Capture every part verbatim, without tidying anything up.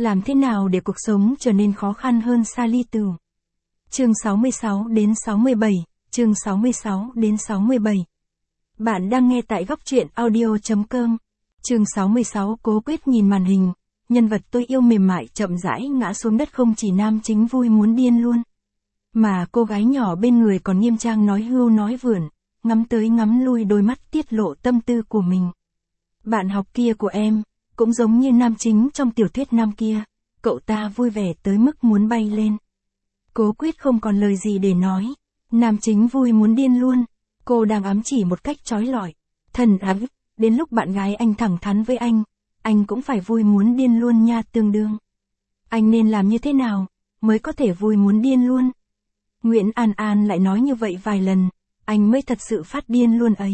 Làm thế nào để cuộc sống trở nên khó khăn hơn Sally Tù? Chương sáu mươi sáu đến sáu mươi bảy, chương sáu mươi sáu đến sáu mươi bảy. Bạn đang nghe tại góc truyện audio chấm com. Chương sáu mươi sáu. Cố Quyết nhìn màn hình, nhân vật tôi yêu mềm mại chậm rãi ngã xuống đất, không chỉ nam chính vui muốn điên luôn, mà cô gái nhỏ bên người còn nghiêm trang nói hưu nói vượn, ngắm tới ngắm lui, đôi mắt tiết lộ tâm tư của mình. Bạn học kia của em, cũng giống như nam chính trong tiểu thuyết nam kia, cậu ta vui vẻ tới mức muốn bay lên. Cố Quyết không còn lời gì để nói, nam chính vui muốn điên luôn, cô đang ám chỉ một cách chói lọi. Thần ám, đến lúc bạn gái anh thẳng thắn với anh, anh cũng phải vui muốn điên luôn nha, tương đương. Anh nên làm như thế nào, mới có thể vui muốn điên luôn? Nguyễn An An lại nói như vậy vài lần, anh mới thật sự phát điên luôn ấy.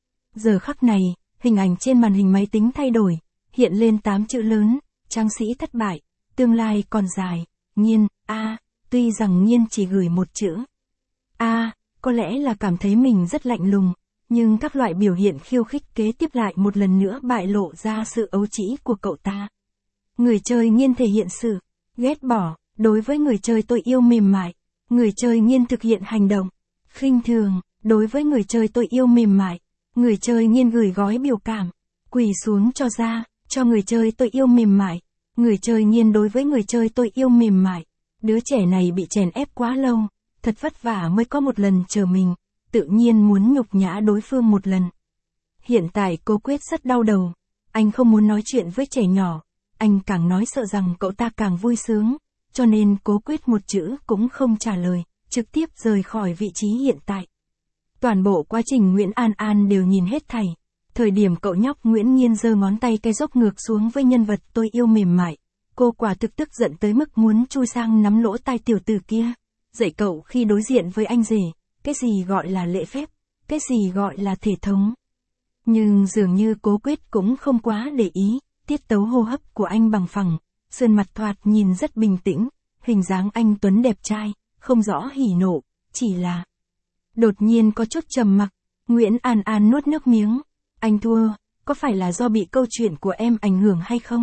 Giờ khắc này, hình ảnh trên màn hình máy tính thay đổi, hiện lên tám chữ lớn, tráng sĩ thất bại, tương lai còn dài, Nhiên, a, à, tuy rằng Nhiên chỉ gửi một chữ. A, à, có lẽ là cảm thấy mình rất lạnh lùng, nhưng các loại biểu hiện khiêu khích kế tiếp lại một lần nữa bại lộ ra sự ấu trĩ của cậu ta. Người chơi Nhiên thể hiện sự ghét bỏ, đối với người chơi tôi yêu mềm mại, người chơi Nhiên thực hiện hành động khinh thường, đối với người chơi tôi yêu mềm mại, người chơi Nhiên gửi gói biểu cảm, quỳ xuống cho ra, cho người chơi tôi yêu mềm mại, người chơi Nhiên đối với người chơi tôi yêu mềm mại. Đứa trẻ này bị chèn ép quá lâu, thật vất vả mới có một lần chờ mình, tự nhiên muốn nhục nhã đối phương một lần. Hiện tại Cố Quyết rất đau đầu, anh không muốn nói chuyện với trẻ nhỏ, anh càng nói sợ rằng cậu ta càng vui sướng, cho nên Cố Quyết một chữ cũng không trả lời, trực tiếp rời khỏi vị trí hiện tại. Toàn bộ quá trình Nguyễn An An đều nhìn hết thảy. Thời điểm cậu nhóc Nguyễn Nhiên giơ ngón tay cái dốc ngược xuống với nhân vật tôi yêu mềm mại, cô quả thực tức giận tới mức muốn chui sang nắm lỗ tai tiểu tử kia, dạy cậu khi đối diện với anh rể, cái gì gọi là lễ phép, cái gì gọi là thể thống. Nhưng dường như Cố Quyết cũng không quá để ý, tiết tấu hô hấp của anh bằng phẳng, sườn mặt thoạt nhìn rất bình tĩnh, hình dáng anh tuấn đẹp trai, không rõ hỉ nộ, chỉ là đột nhiên có chút trầm mặc. Nguyễn An An nuốt nước miếng. Anh thua, có phải là do bị câu chuyện của em ảnh hưởng hay không?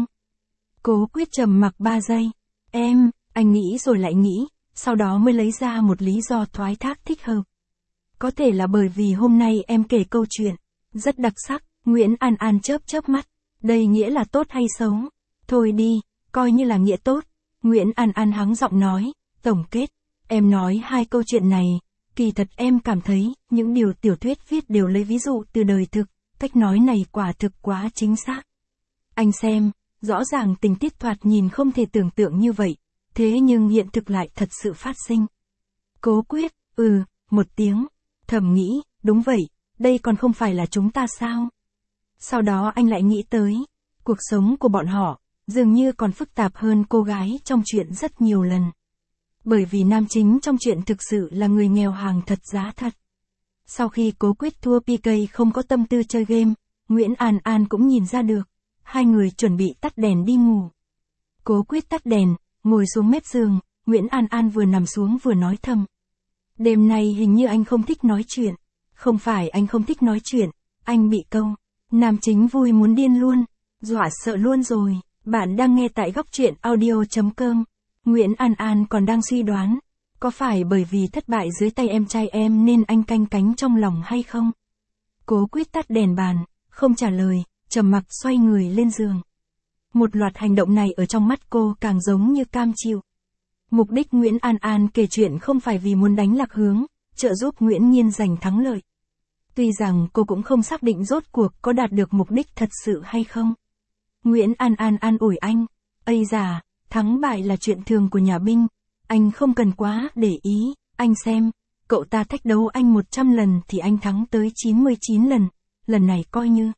Cố Quyết trầm mặc ba giây. Em, anh nghĩ rồi lại nghĩ, sau đó mới lấy ra một lý do thoái thác thích hợp. Có thể là bởi vì hôm nay em kể câu chuyện rất đặc sắc. Nguyễn An An chớp chớp mắt. Đây nghĩa là tốt hay xấu? Thôi đi, coi như là nghĩa tốt. Nguyễn An An hắng giọng nói. Tổng kết, em nói hai câu chuyện này, kỳ thật em cảm thấy những điều tiểu thuyết viết đều lấy ví dụ từ đời thực. Cách nói này quả thực quá chính xác. Anh xem, rõ ràng tình tiết thoạt nhìn không thể tưởng tượng như vậy, thế nhưng hiện thực lại thật sự phát sinh. Cố Quyết, ừ, một tiếng, thầm nghĩ, đúng vậy, đây còn không phải là chúng ta sao? Sau đó anh lại nghĩ tới, cuộc sống của bọn họ, dường như còn phức tạp hơn cô gái trong chuyện rất nhiều lần. Bởi vì nam chính trong chuyện thực sự là người nghèo hàng thật giá thật. Sau khi Cố Quyết thua pê ca không có tâm tư chơi game, Nguyễn An An cũng nhìn ra được. Hai người chuẩn bị tắt đèn đi ngủ. Cố Quyết tắt đèn, ngồi xuống mép giường, Nguyễn An An vừa nằm xuống vừa nói thầm. Đêm nay hình như anh không thích nói chuyện. Không phải anh không thích nói chuyện, anh bị câu nam chính vui muốn điên luôn, dọa sợ luôn rồi. Bạn đang nghe tại góc truyện audio chấm com. Nguyễn An An còn đang suy đoán, có phải bởi vì thất bại dưới tay em trai em nên anh canh cánh trong lòng hay không? Cố Quyết tắt đèn bàn, không trả lời, trầm mặc xoay người lên giường. Một loạt hành động này ở trong mắt cô càng giống như cam chịu. Mục đích Nguyễn An An kể chuyện không phải vì muốn đánh lạc hướng, trợ giúp Nguyễn Nhiên giành thắng lợi. Tuy rằng cô cũng không xác định rốt cuộc có đạt được mục đích thật sự hay không. Nguyễn An An an ủi anh, ây già, thắng bại là chuyện thường của nhà binh, anh không cần quá để ý, anh xem, cậu ta thách đấu anh một trăm lần thì anh thắng tới chín mươi chín lần, lần này coi như.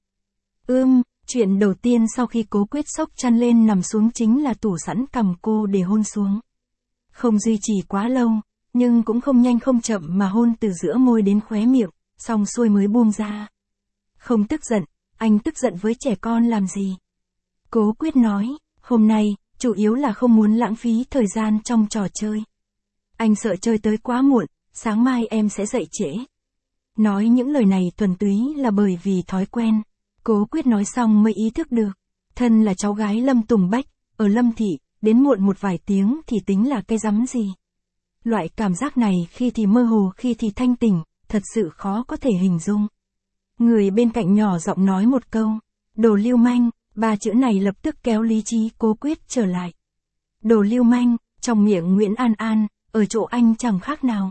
Ưm, chuyện đầu tiên sau khi Cố Quyết xốc chăn lên nằm xuống chính là tủ sẵn cầm cô để hôn xuống. Không duy trì quá lâu, nhưng cũng không nhanh không chậm mà hôn từ giữa môi đến khóe miệng, xong xuôi mới buông ra. Không tức giận, anh tức giận với trẻ con làm gì? Cố Quyết nói, hôm nay, chủ yếu là không muốn lãng phí thời gian trong trò chơi. Anh sợ chơi tới quá muộn, sáng mai em sẽ dậy trễ. Nói những lời này thuần túy là bởi vì thói quen. Cố Quyết nói xong mới ý thức được. Thân là cháu gái Lâm Tùng Bách, ở Lâm Thị, đến muộn một vài tiếng thì tính là cái rắm gì. Loại cảm giác này khi thì mơ hồ khi thì thanh tỉnh, thật sự khó có thể hình dung. Người bên cạnh nhỏ giọng nói một câu, đồ lưu manh, ba chữ này lập tức kéo lý trí Cố Quyết trở lại. Đồ lưu manh, trong miệng Nguyễn An An, ở chỗ anh chẳng khác nào.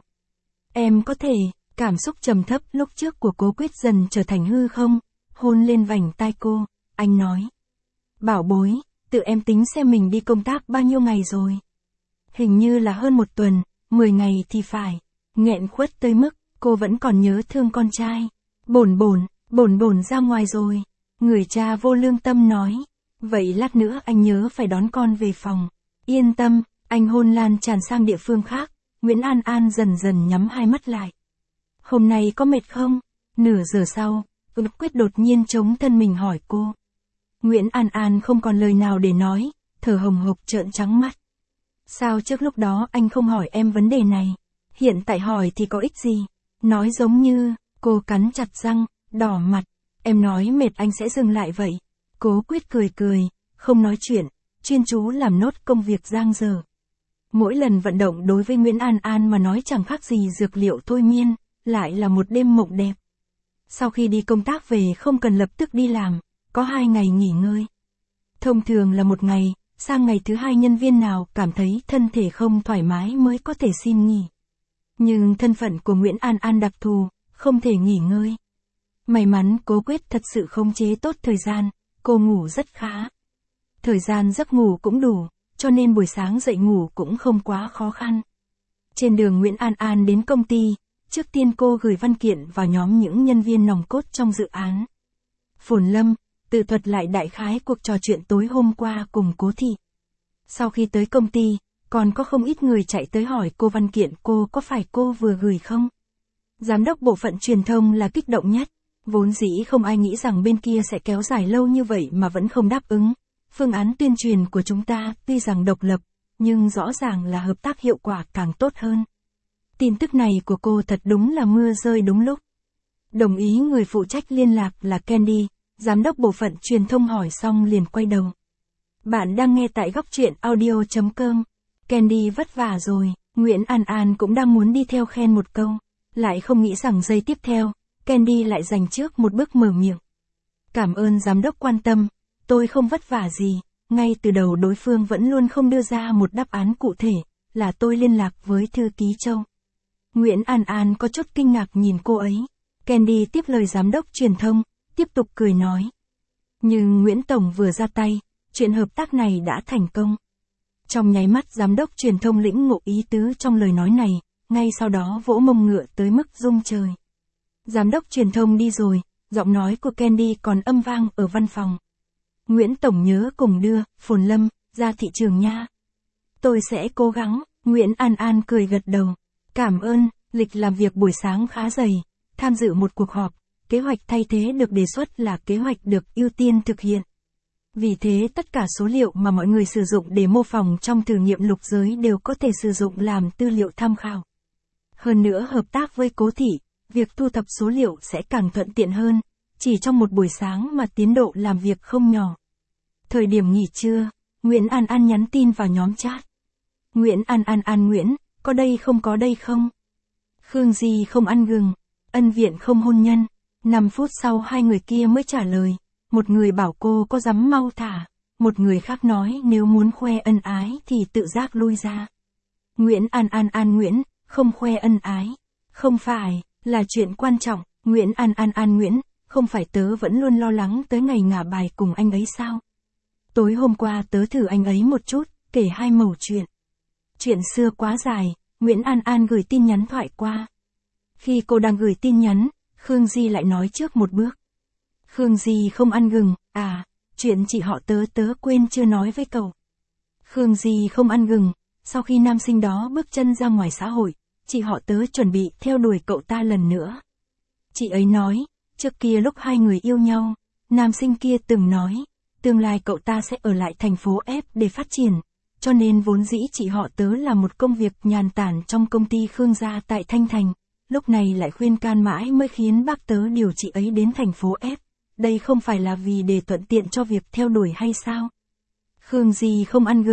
Em có thể, cảm xúc trầm thấp lúc trước của Cố Quyết dần trở thành hư không, hôn lên vành tai cô, anh nói. Bảo bối, tự em tính xem mình đi công tác bao nhiêu ngày rồi. Hình như là hơn một tuần, mười ngày thì phải. Nghẹn khuất tới mức, cô vẫn còn nhớ thương con trai. Bổn bổn, bổn bổn ra ngoài rồi. Người cha vô lương tâm nói. Vậy lát nữa anh nhớ phải đón con về phòng. Yên tâm, anh hôn lan tràn sang địa phương khác. Nguyễn An An dần dần nhắm hai mắt lại. Hôm nay có mệt không? Nửa giờ sau, Cố Quyết đột nhiên chống thân mình hỏi cô. Nguyễn An An không còn lời nào để nói, thở hồng hộc trợn trắng mắt. Sao trước lúc đó anh không hỏi em vấn đề này? Hiện tại hỏi thì có ích gì? Nói giống như, cô cắn chặt răng, đỏ mặt. Em nói mệt anh sẽ dừng lại vậy. Cố Quyết cười cười, không nói chuyện, chuyên chú làm nốt công việc giang dở. Mỗi lần vận động đối với Nguyễn An An mà nói chẳng khác gì dược liệu thôi miên, lại là một đêm mộng đẹp. Sau khi đi công tác về không cần lập tức đi làm, có hai ngày nghỉ ngơi. Thông thường là một ngày, sang ngày thứ hai nhân viên nào cảm thấy thân thể không thoải mái mới có thể xin nghỉ. Nhưng thân phận của Nguyễn An An đặc thù, không thể nghỉ ngơi. May mắn Cố Quyết thật sự khống chế tốt thời gian, cô ngủ rất khá. Thời gian giấc ngủ cũng đủ, cho nên buổi sáng dậy ngủ cũng không quá khó khăn. Trên đường Nguyễn An An đến công ty, trước tiên cô gửi văn kiện vào nhóm những nhân viên nòng cốt trong dự án. Phồn Lâm, tự thuật lại đại khái cuộc trò chuyện tối hôm qua cùng Cố Thị. Sau khi tới công ty, còn có không ít người chạy tới hỏi cô văn kiện cô có phải cô vừa gửi không? Giám đốc bộ phận truyền thông là kích động nhất, vốn dĩ không ai nghĩ rằng bên kia sẽ kéo dài lâu như vậy mà vẫn không đáp ứng. Phương án tuyên truyền của chúng ta tuy rằng độc lập, nhưng rõ ràng là hợp tác hiệu quả càng tốt hơn. Tin tức này của cô thật đúng là mưa rơi đúng lúc. Đồng ý người phụ trách liên lạc là Candy, giám đốc bộ phận truyền thông hỏi xong liền quay đầu. Bạn đang nghe tại góc truyện audio chấm com. Candy vất vả rồi, Nguyễn An An cũng đang muốn đi theo khen một câu. Lại không nghĩ rằng giây tiếp theo, Candy lại dành trước một bước mở miệng. Cảm ơn giám đốc quan tâm, tôi không vất vả gì, ngay từ đầu đối phương vẫn luôn không đưa ra một đáp án cụ thể, là tôi liên lạc với thư ký Châu. Nguyễn An An có chút kinh ngạc nhìn cô ấy. Candy tiếp lời giám đốc truyền thông, tiếp tục cười nói. Nhưng Nguyễn Tổng vừa ra tay, chuyện hợp tác này đã thành công. Trong nháy mắt giám đốc truyền thông lĩnh ngộ ý tứ trong lời nói này, ngay sau đó vỗ mông ngựa tới mức rung trời. Giám đốc truyền thông đi rồi, giọng nói của Candy còn âm vang ở văn phòng. Nguyễn Tổng nhớ cùng đưa, Phồn Lâm, ra thị trường nha. Tôi sẽ cố gắng, Nguyễn An An cười gật đầu. Cảm ơn, lịch làm việc buổi sáng khá dày, tham dự một cuộc họp, kế hoạch thay thế được đề xuất là kế hoạch được ưu tiên thực hiện. Vì thế tất cả số liệu mà mọi người sử dụng để mô phỏng trong thử nghiệm lục giới đều có thể sử dụng làm tư liệu tham khảo. Hơn nữa hợp tác với Cố Thị, việc thu thập số liệu sẽ càng thuận tiện hơn, chỉ trong một buổi sáng mà tiến độ làm việc không nhỏ. Thời điểm nghỉ trưa, Nguyễn An An nhắn tin vào nhóm chat. Nguyễn An An An Nguyễn, có đây không có đây không? Khương Di không ăn gừng, Ân Viện không hôn nhân. năm phút sau hai người kia mới trả lời. Một người bảo cô có dám mau thả, một người khác nói nếu muốn khoe ân ái thì tự giác lui ra. Nguyễn An An An Nguyễn, không khoe ân ái. Không phải, là chuyện quan trọng. Nguyễn An An An Nguyễn, không phải tớ vẫn luôn lo lắng tới ngày ngả bài cùng anh ấy sao? Tối hôm qua tớ thử anh ấy một chút, kể hai mẩu chuyện. Chuyện xưa quá dài, Nguyễn An An gửi tin nhắn thoại qua. Khi cô đang gửi tin nhắn, Khương Di lại nói trước một bước. Khương Di không ăn gừng, à, chuyện chị họ tớ tớ quên chưa nói với cậu. Khương Di không ăn gừng, sau khi nam sinh đó bước chân ra ngoài xã hội, chị họ tớ chuẩn bị theo đuổi cậu ta lần nữa. Chị ấy nói, trước kia lúc hai người yêu nhau, nam sinh kia từng nói, tương lai cậu ta sẽ ở lại thành phố F để phát triển, cho nên vốn dĩ chị họ tớ là một công việc nhàn tản trong công ty Khương gia tại Thanh Thành, lúc này lại khuyên can mãi mới khiến bác tớ điều chị ấy đến thành phố F. Đây không phải là vì để thuận tiện cho việc theo đuổi hay sao? Khương Di không ăn gừng,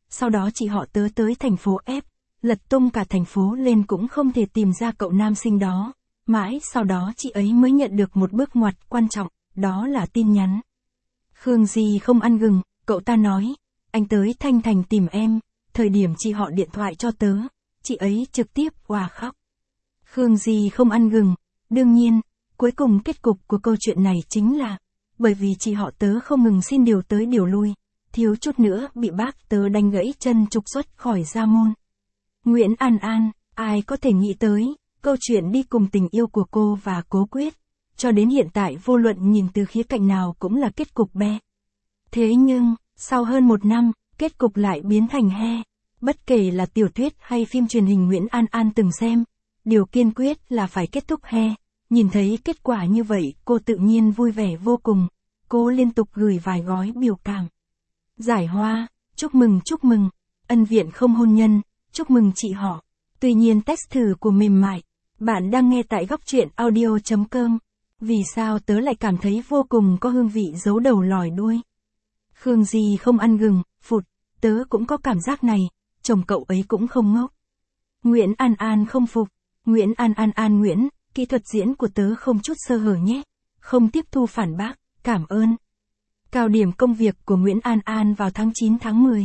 sau đó chị họ tớ tới thành phố F, lật tung cả thành phố lên cũng không thể tìm ra cậu nam sinh đó. Mãi sau đó chị ấy mới nhận được một bước ngoặt quan trọng, đó là tin nhắn. Khương Di không ăn gừng, cậu ta nói, anh tới Thanh Thành tìm em, thời điểm chị họ điện thoại cho tớ, chị ấy trực tiếp òa khóc. Khương Di không ăn gừng, đương nhiên, cuối cùng kết cục của câu chuyện này chính là, bởi vì chị họ tớ không ngừng xin điều tới điều lui, thiếu chút nữa bị bác tớ đánh gãy chân trục xuất khỏi gia môn. Nguyễn An An, ai có thể nghĩ tới, câu chuyện đi cùng tình yêu của cô và Cố Quyết, cho đến hiện tại vô luận nhìn từ khía cạnh nào cũng là kết cục be. Thế nhưng, sau hơn một năm, kết cục lại biến thành he. Bất kể là tiểu thuyết hay phim truyền hình Nguyễn An An từng xem, điều kiên quyết là phải kết thúc he. Nhìn thấy kết quả như vậy, cô tự nhiên vui vẻ vô cùng. Cô liên tục gửi vài gói biểu cảm. Giải hoa, chúc mừng chúc mừng, ân viện không hôn nhân, chúc mừng chị họ. Tuy nhiên text thử của mềm mại, bạn đang nghe tại góc truyện audio chấm com. Vì sao tớ lại cảm thấy vô cùng có hương vị giấu đầu lòi đuôi. Khương Di không ăn gừng, phụt, tớ cũng có cảm giác này, chồng cậu ấy cũng không ngốc. Nguyễn An An không phục, Nguyễn An An An Nguyễn, kỹ thuật diễn của tớ không chút sơ hở nhé, không tiếp thu phản bác, cảm ơn. Cao điểm công việc của Nguyễn An An vào tháng chín tháng mười.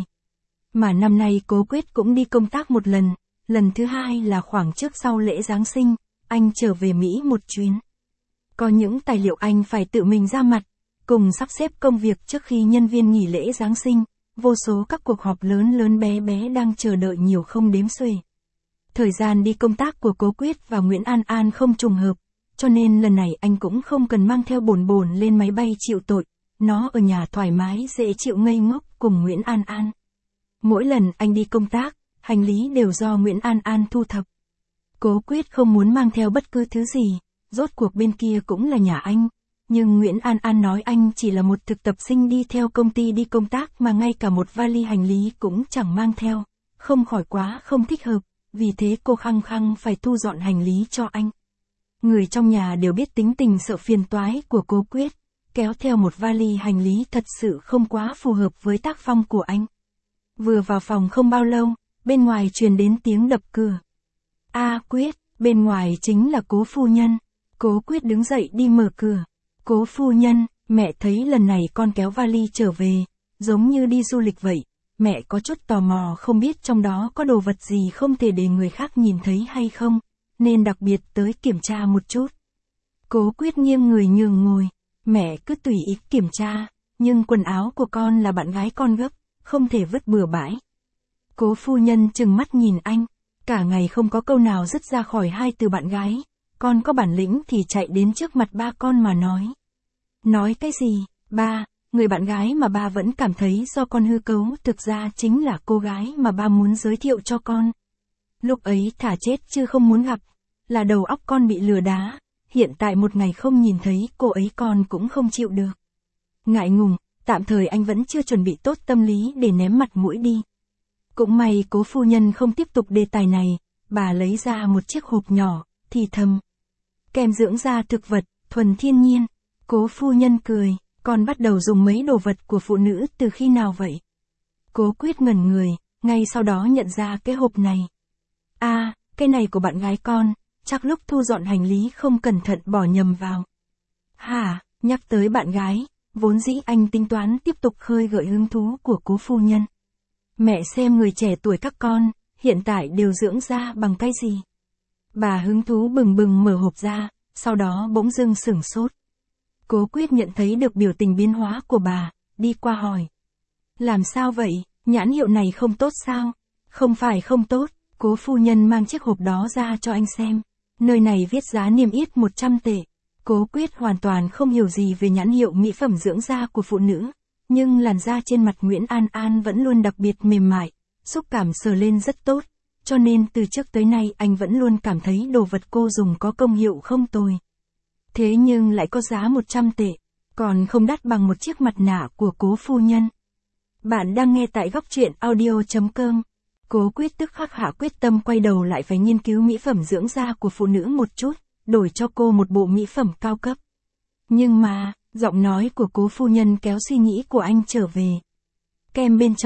Mà năm nay Cố Quyết cũng đi công tác một lần, lần thứ hai là khoảng trước sau lễ Giáng sinh, anh trở về Mỹ một chuyến. Có những tài liệu anh phải tự mình ra mặt, cùng sắp xếp công việc trước khi nhân viên nghỉ lễ Giáng sinh, vô số các cuộc họp lớn lớn bé bé đang chờ đợi nhiều không đếm xuể. Thời gian đi công tác của Cố Quyết và Nguyễn An An không trùng hợp, cho nên lần này anh cũng không cần mang theo bồn bồn lên máy bay chịu tội, nó ở nhà thoải mái dễ chịu ngây ngốc cùng Nguyễn An An. Mỗi lần anh đi công tác, hành lý đều do Nguyễn An An thu thập. Cố Quyết không muốn mang theo bất cứ thứ gì, rốt cuộc bên kia cũng là nhà anh, nhưng Nguyễn An An nói anh chỉ là một thực tập sinh đi theo công ty đi công tác mà ngay cả một vali hành lý cũng chẳng mang theo, không khỏi quá không thích hợp, vì thế cô khăng khăng phải thu dọn hành lý cho anh. Người trong nhà đều biết tính tình sợ phiền toái của Cố Quyết, kéo theo một vali hành lý thật sự không quá phù hợp với tác phong của anh. Vừa vào phòng không bao lâu, bên ngoài truyền đến tiếng đập cửa. A Quyết, bên ngoài chính là Cố phu nhân. Cố Quyết đứng dậy đi mở cửa. Cố phu nhân, mẹ thấy lần này con kéo vali trở về, giống như đi du lịch vậy. Mẹ có chút tò mò không biết trong đó có đồ vật gì không thể để người khác nhìn thấy hay không, nên đặc biệt tới kiểm tra một chút. Cố Quyết nghiêng người nhường ngồi. Mẹ cứ tùy ý kiểm tra, nhưng quần áo của con là bạn gái con gấp, không thể vứt bừa bãi. Cố phu nhân trừng mắt nhìn anh, cả ngày không có câu nào dứt ra khỏi hai từ bạn gái, con có bản lĩnh thì chạy đến trước mặt ba con mà nói. Nói cái gì, ba, người bạn gái mà ba vẫn cảm thấy do con hư cấu thực ra chính là cô gái mà ba muốn giới thiệu cho con. Lúc ấy thả chết chứ không muốn gặp, là đầu óc con bị lừa đá, hiện tại một ngày không nhìn thấy cô ấy con cũng không chịu được. Ngại ngùng, tạm thời anh vẫn chưa chuẩn bị tốt tâm lý để ném mặt mũi đi. Cũng may Cố phu nhân không tiếp tục đề tài này, bà lấy ra một chiếc hộp nhỏ, thì thầm. Kem dưỡng da thực vật, thuần thiên nhiên. Cố phu nhân cười, con bắt đầu dùng mấy đồ vật của phụ nữ từ khi nào vậy? Cố Quyết ngẩn người, ngay sau đó nhận ra cái hộp này. À, cái này của bạn gái con, chắc lúc thu dọn hành lý không cẩn thận bỏ nhầm vào. Hả, nhắc tới bạn gái, vốn dĩ anh tính toán tiếp tục khơi gợi hứng thú của Cố phu nhân. Mẹ xem người trẻ tuổi các con, hiện tại đều dưỡng da bằng cái gì? Bà hứng thú bừng bừng mở hộp ra, sau đó bỗng dưng sửng sốt. Cố Quyết nhận thấy được biểu tình biến hóa của bà, đi qua hỏi. Làm sao vậy, nhãn hiệu này không tốt sao? Không phải không tốt, Cố phu nhân mang chiếc hộp đó ra cho anh xem. Nơi này viết giá niêm yết một trăm tệ. Cố Quyết hoàn toàn không hiểu gì về nhãn hiệu mỹ phẩm dưỡng da của phụ nữ, nhưng làn da trên mặt Nguyễn An An vẫn luôn đặc biệt mềm mại, xúc cảm sờ lên rất tốt, cho nên từ trước tới nay anh vẫn luôn cảm thấy đồ vật cô dùng có công hiệu không tồi. Thế nhưng lại có giá một trăm tệ, còn không đắt bằng một chiếc mặt nạ của Cố phu nhân. Bạn đang nghe tại góc truyện audio chấm com. Cố Quyết tức khắc hạ quyết tâm quay đầu lại phải nghiên cứu mỹ phẩm dưỡng da của phụ nữ một chút, đổi cho cô một bộ mỹ phẩm cao cấp. Nhưng mà, giọng nói của Cố phu nhân kéo suy nghĩ của anh trở về. Kem bên trong,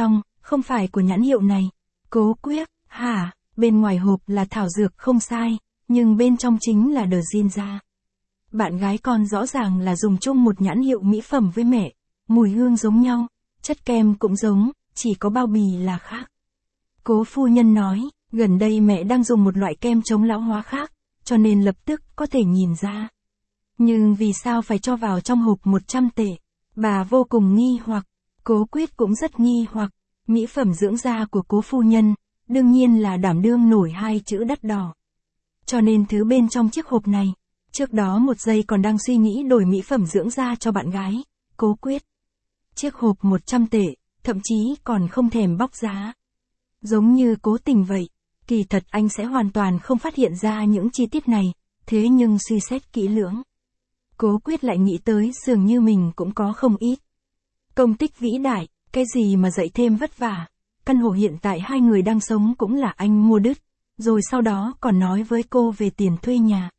không phải của nhãn hiệu này. Cố Quyết, hả, bên ngoài hộp là thảo dược không sai, nhưng bên trong chính là đờ zin da. Bạn gái con rõ ràng là dùng chung một nhãn hiệu mỹ phẩm với mẹ, mùi hương giống nhau, chất kem cũng giống, chỉ có bao bì là khác. Cố phu nhân nói, gần đây mẹ đang dùng một loại kem chống lão hóa khác, cho nên lập tức có thể nhìn ra. Nhưng vì sao phải cho vào trong hộp một trăm tệ? Bà vô cùng nghi hoặc, Cố Quyết cũng rất nghi hoặc, mỹ phẩm dưỡng da của cố phu nhân, đương nhiên là đảm đương nổi hai chữ đắt đỏ. Cho nên thứ bên trong chiếc hộp này, trước đó một giây còn đang suy nghĩ đổi mỹ phẩm dưỡng da cho bạn gái, Cố Quyết. Chiếc hộp một trăm tệ, thậm chí còn không thèm bóc giá. Giống như cố tình vậy, kỳ thật anh sẽ hoàn toàn không phát hiện ra những chi tiết này, thế nhưng suy xét kỹ lưỡng. Cố Quyết lại nghĩ tới dường như mình cũng có không ít công tích vĩ đại, cái gì mà dạy thêm vất vả. Căn hộ hiện tại hai người đang sống cũng là anh mua đứt, rồi sau đó còn nói với cô về tiền thuê nhà.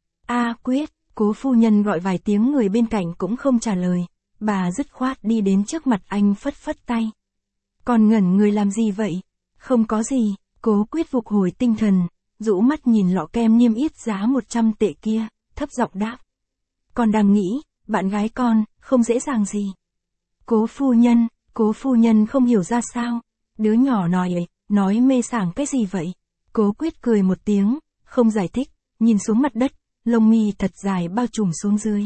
A Quyết, cố phu nhân gọi vài tiếng người bên cạnh cũng không trả lời, bà dứt khoát đi đến trước mặt anh phất phất tay. Còn ngẩn người làm gì vậy? Không có gì, Cố Quyết phục hồi tinh thần, rũ mắt nhìn lọ kem niêm yết giá một trăm tệ kia, thấp giọng đáp. Con đang nghĩ, bạn gái con, không dễ dàng gì. Cố phu nhân, cố phu nhân không hiểu ra sao, đứa nhỏ nói ấy, nói mê sảng cái gì vậy? Cố Quyết cười một tiếng, không giải thích, nhìn xuống mặt đất, lông mi thật dài bao trùm xuống dưới.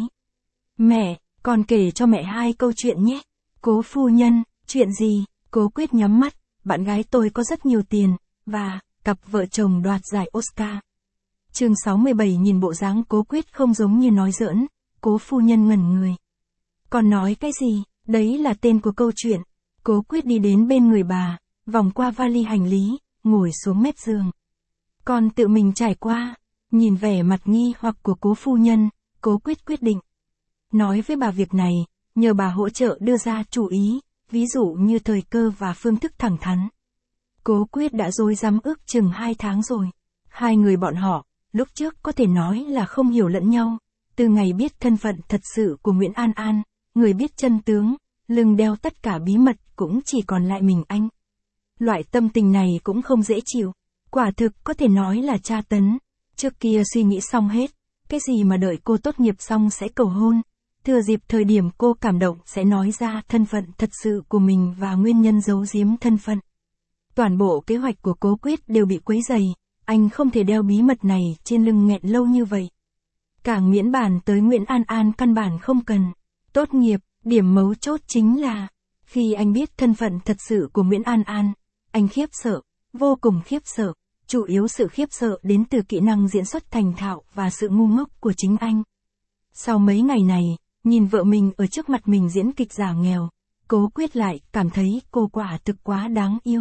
Mẹ, con kể cho mẹ hai câu chuyện nhé. Cố phu nhân, chuyện gì? Cố Quyết nhắm mắt, bạn gái tôi có rất nhiều tiền, và, cặp vợ chồng đoạt giải Oscar. Chương sáu mươi bảy nhìn bộ dáng Cố Quyết không giống như nói giỡn, cố phu nhân ngẩn người. Còn nói cái gì? Đấy là tên của câu chuyện. Cố Quyết đi đến bên người bà, vòng qua vali hành lý, ngồi xuống mép giường. Con tự mình trải qua, nhìn vẻ mặt nghi hoặc của cố phu nhân, Cố Quyết quyết định nói với bà việc này, nhờ bà hỗ trợ đưa ra chủ ý, ví dụ như thời cơ và phương thức thẳng thắn. Cố Quyết đã rối rắm ước chừng hai tháng rồi. Hai người bọn họ, lúc trước có thể nói là không hiểu lẫn nhau, từ ngày biết thân phận thật sự của Nguyễn An An, người biết chân tướng, lưng đeo tất cả bí mật cũng chỉ còn lại mình anh. Loại tâm tình này cũng không dễ chịu, quả thực có thể nói là tra tấn. Trước kia suy nghĩ xong hết, cái gì mà đợi cô tốt nghiệp xong sẽ cầu hôn, thừa dịp thời điểm cô cảm động sẽ nói ra thân phận thật sự của mình và nguyên nhân giấu giếm thân phận. Toàn bộ kế hoạch của Cố Quyết đều bị quấy rầy, anh không thể đeo bí mật này trên lưng nghẹn lâu như vậy. Càng miễn bàn tới Nguyễn An An căn bản không cần. Tốt nghiệp, điểm mấu chốt chính là, khi anh biết thân phận thật sự của Nguyễn An An, anh khiếp sợ, vô cùng khiếp sợ, chủ yếu sự khiếp sợ đến từ kỹ năng diễn xuất thành thạo và sự ngu ngốc của chính anh. Sau mấy ngày này, nhìn vợ mình ở trước mặt mình diễn kịch giả nghèo, Cố Quyết lại cảm thấy cô quả thực quá đáng yêu.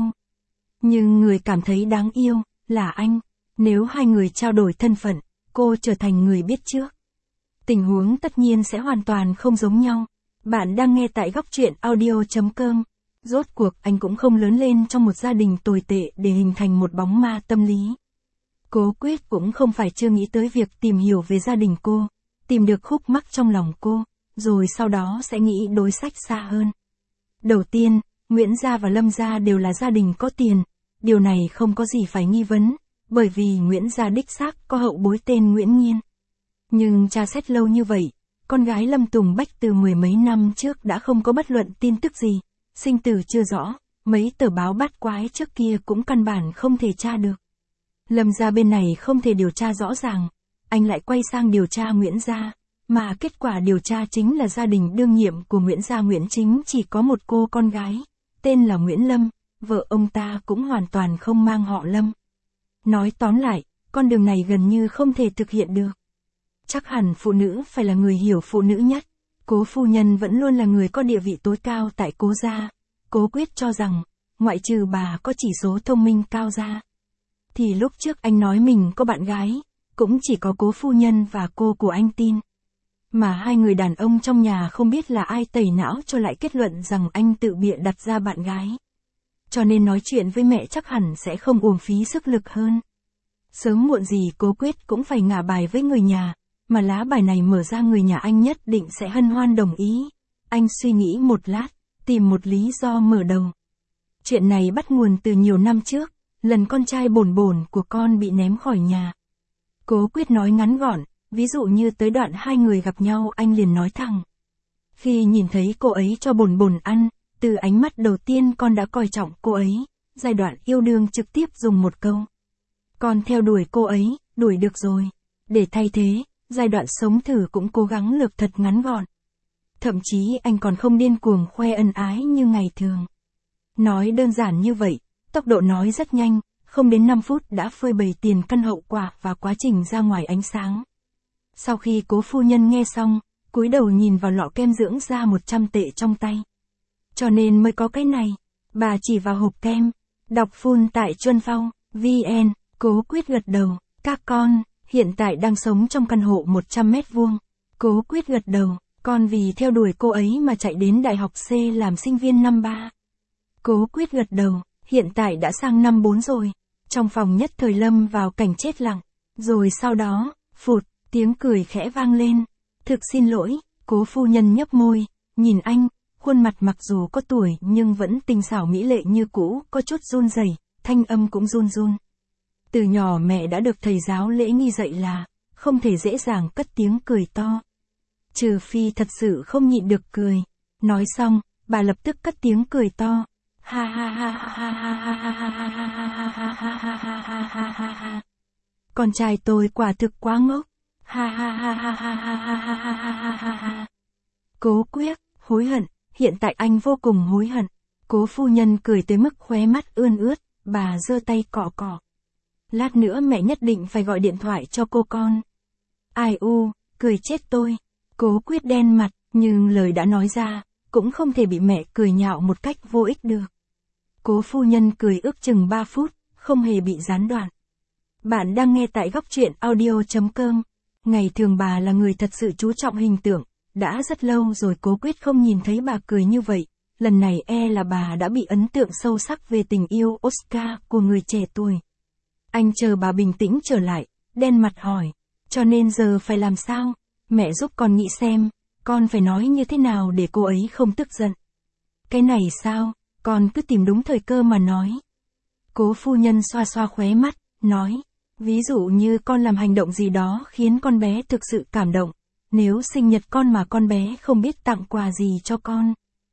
Nhưng người cảm thấy đáng yêu là anh. Nếu hai người trao đổi thân phận, cô trở thành người biết trước, tình huống tất nhiên sẽ hoàn toàn không giống nhau. Bạn đang nghe tại góc truyện audio chấm com. Rốt cuộc anh cũng không lớn lên trong một gia đình tồi tệ để hình thành một bóng ma tâm lý. Cố Quyết cũng không phải chưa nghĩ tới việc tìm hiểu về gia đình cô, tìm được khúc mắc trong lòng cô, rồi sau đó sẽ nghĩ đối sách xa hơn. Đầu tiên, Nguyễn gia và Lâm gia đều là gia đình có tiền, điều này không có gì phải nghi vấn, bởi vì Nguyễn gia đích xác có hậu bối tên Nguyễn Nghiên. Nhưng tra xét lâu như vậy, con gái Lâm Tùng Bách từ mười mấy năm trước đã không có bất luận tin tức gì, sinh tử chưa rõ, mấy tờ báo bát quái trước kia cũng căn bản không thể tra được. Lâm gia bên này không thể điều tra rõ ràng, anh lại quay sang điều tra Nguyễn gia, mà kết quả điều tra chính là gia đình đương nhiệm của Nguyễn gia Nguyễn Chính chỉ có một cô con gái, tên là Nguyễn Lâm, vợ ông ta cũng hoàn toàn không mang họ Lâm. Nói tóm lại, con đường này gần như không thể thực hiện được. Chắc hẳn phụ nữ phải là người hiểu phụ nữ nhất. Cố phu nhân vẫn luôn là người có địa vị tối cao tại Cố gia. Cố Quyết cho rằng, ngoại trừ bà có chỉ số thông minh cao ra, thì lúc trước anh nói mình có bạn gái, cũng chỉ có Cố phu nhân và cô của anh tin. Mà hai người đàn ông trong nhà không biết là ai tẩy não cho lại kết luận rằng anh tự bịa đặt ra bạn gái. Cho nên nói chuyện với mẹ chắc hẳn sẽ không uổng phí sức lực hơn. Sớm muộn gì Cố Quyết cũng phải ngả bài với người nhà, mà lá bài này mở ra người nhà anh nhất định sẽ hân hoan đồng ý. Anh suy nghĩ một lát, tìm một lý do mở đầu. Chuyện này bắt nguồn từ nhiều năm trước, lần con trai bổn bổn của con bị ném khỏi nhà. Cố Quyết nói ngắn gọn, ví dụ như tới đoạn hai người gặp nhau anh liền nói thẳng. Khi nhìn thấy cô ấy cho bổn bổn ăn, từ ánh mắt đầu tiên con đã coi trọng cô ấy, giai đoạn yêu đương trực tiếp dùng một câu. Con theo đuổi cô ấy, đuổi được rồi. Để thay thế, giai đoạn sống thử cũng cố gắng lược thật ngắn gọn. Thậm chí anh còn không điên cuồng khoe ân ái như ngày thường. Nói đơn giản như vậy, tốc độ nói rất nhanh, không đến năm phút đã phơi bày tiền căn hậu quả và quá trình ra ngoài ánh sáng. Sau khi Cố phu nhân nghe xong, cúi đầu nhìn vào lọ kem dưỡng da một trăm tệ trong tay. Cho nên mới có cái này. Bà chỉ vào hộp kem. Đọc full tại Chuân Phong, vê en, Cố Quyết gật đầu. Các con, hiện tại đang sống trong căn hộ một trăm mét vuông. Cố Quyết gật đầu. Con vì theo đuổi cô ấy mà chạy đến Đại học C làm sinh viên năm ba. Cố Quyết gật đầu. Hiện tại đã sang năm bốn rồi. Trong phòng nhất thời lâm vào cảnh chết lặng. Rồi sau đó, phụt, tiếng cười khẽ vang lên. Thực xin lỗi, Cố phu nhân nhấp môi, nhìn anh, khuôn mặt mặc dù có tuổi nhưng vẫn tinh xảo mỹ lệ như cũ, có chút run rẩy, thanh âm cũng run run. Từ nhỏ mẹ đã được thầy giáo lễ nghi dạy là, không thể dễ dàng cất tiếng cười to. Trừ phi thật sự không nhịn được cười. Nói xong, bà lập tức cất tiếng cười to. Ha ha ha ha ha ha ha ha ha ha ha ha ha ha ha ha. Con trai tôi quả thực quá ngốc. Ha ha ha ha ha ha ha ha ha ha ha ha. Cố Quyết, hối hận, hiện tại anh vô cùng hối hận. Cố phu nhân cười tới mức khóe mắt ươn ướt, bà giơ tay cọ cọ. Lát nữa mẹ nhất định phải gọi điện thoại cho cô con. Ai u, cười chết tôi. Cố Quyết đen mặt, nhưng lời đã nói ra, cũng không thể bị mẹ cười nhạo một cách vô ích được. Cố phu nhân cười ước chừng ba phút, không hề bị gián đoạn. Bạn đang nghe tại góc truyện audio chấm com. Ngày thường bà là người thật sự chú trọng hình tượng, đã rất lâu rồi Cố Quyết không nhìn thấy bà cười như vậy, lần này e là bà đã bị ấn tượng sâu sắc về tình yêu Oscar của người trẻ tuổi. Anh chờ bà bình tĩnh trở lại, đen mặt hỏi, cho nên giờ phải làm sao? Mẹ giúp con nghĩ xem, con phải nói như thế nào để cô ấy không tức giận. Cái này sao, con cứ tìm đúng thời cơ mà nói. Cố phu nhân xoa xoa khóe mắt, nói, ví dụ như con làm hành động gì đó khiến con bé thực sự cảm động. Nếu sinh nhật con mà con bé không biết tặng quà gì cho con,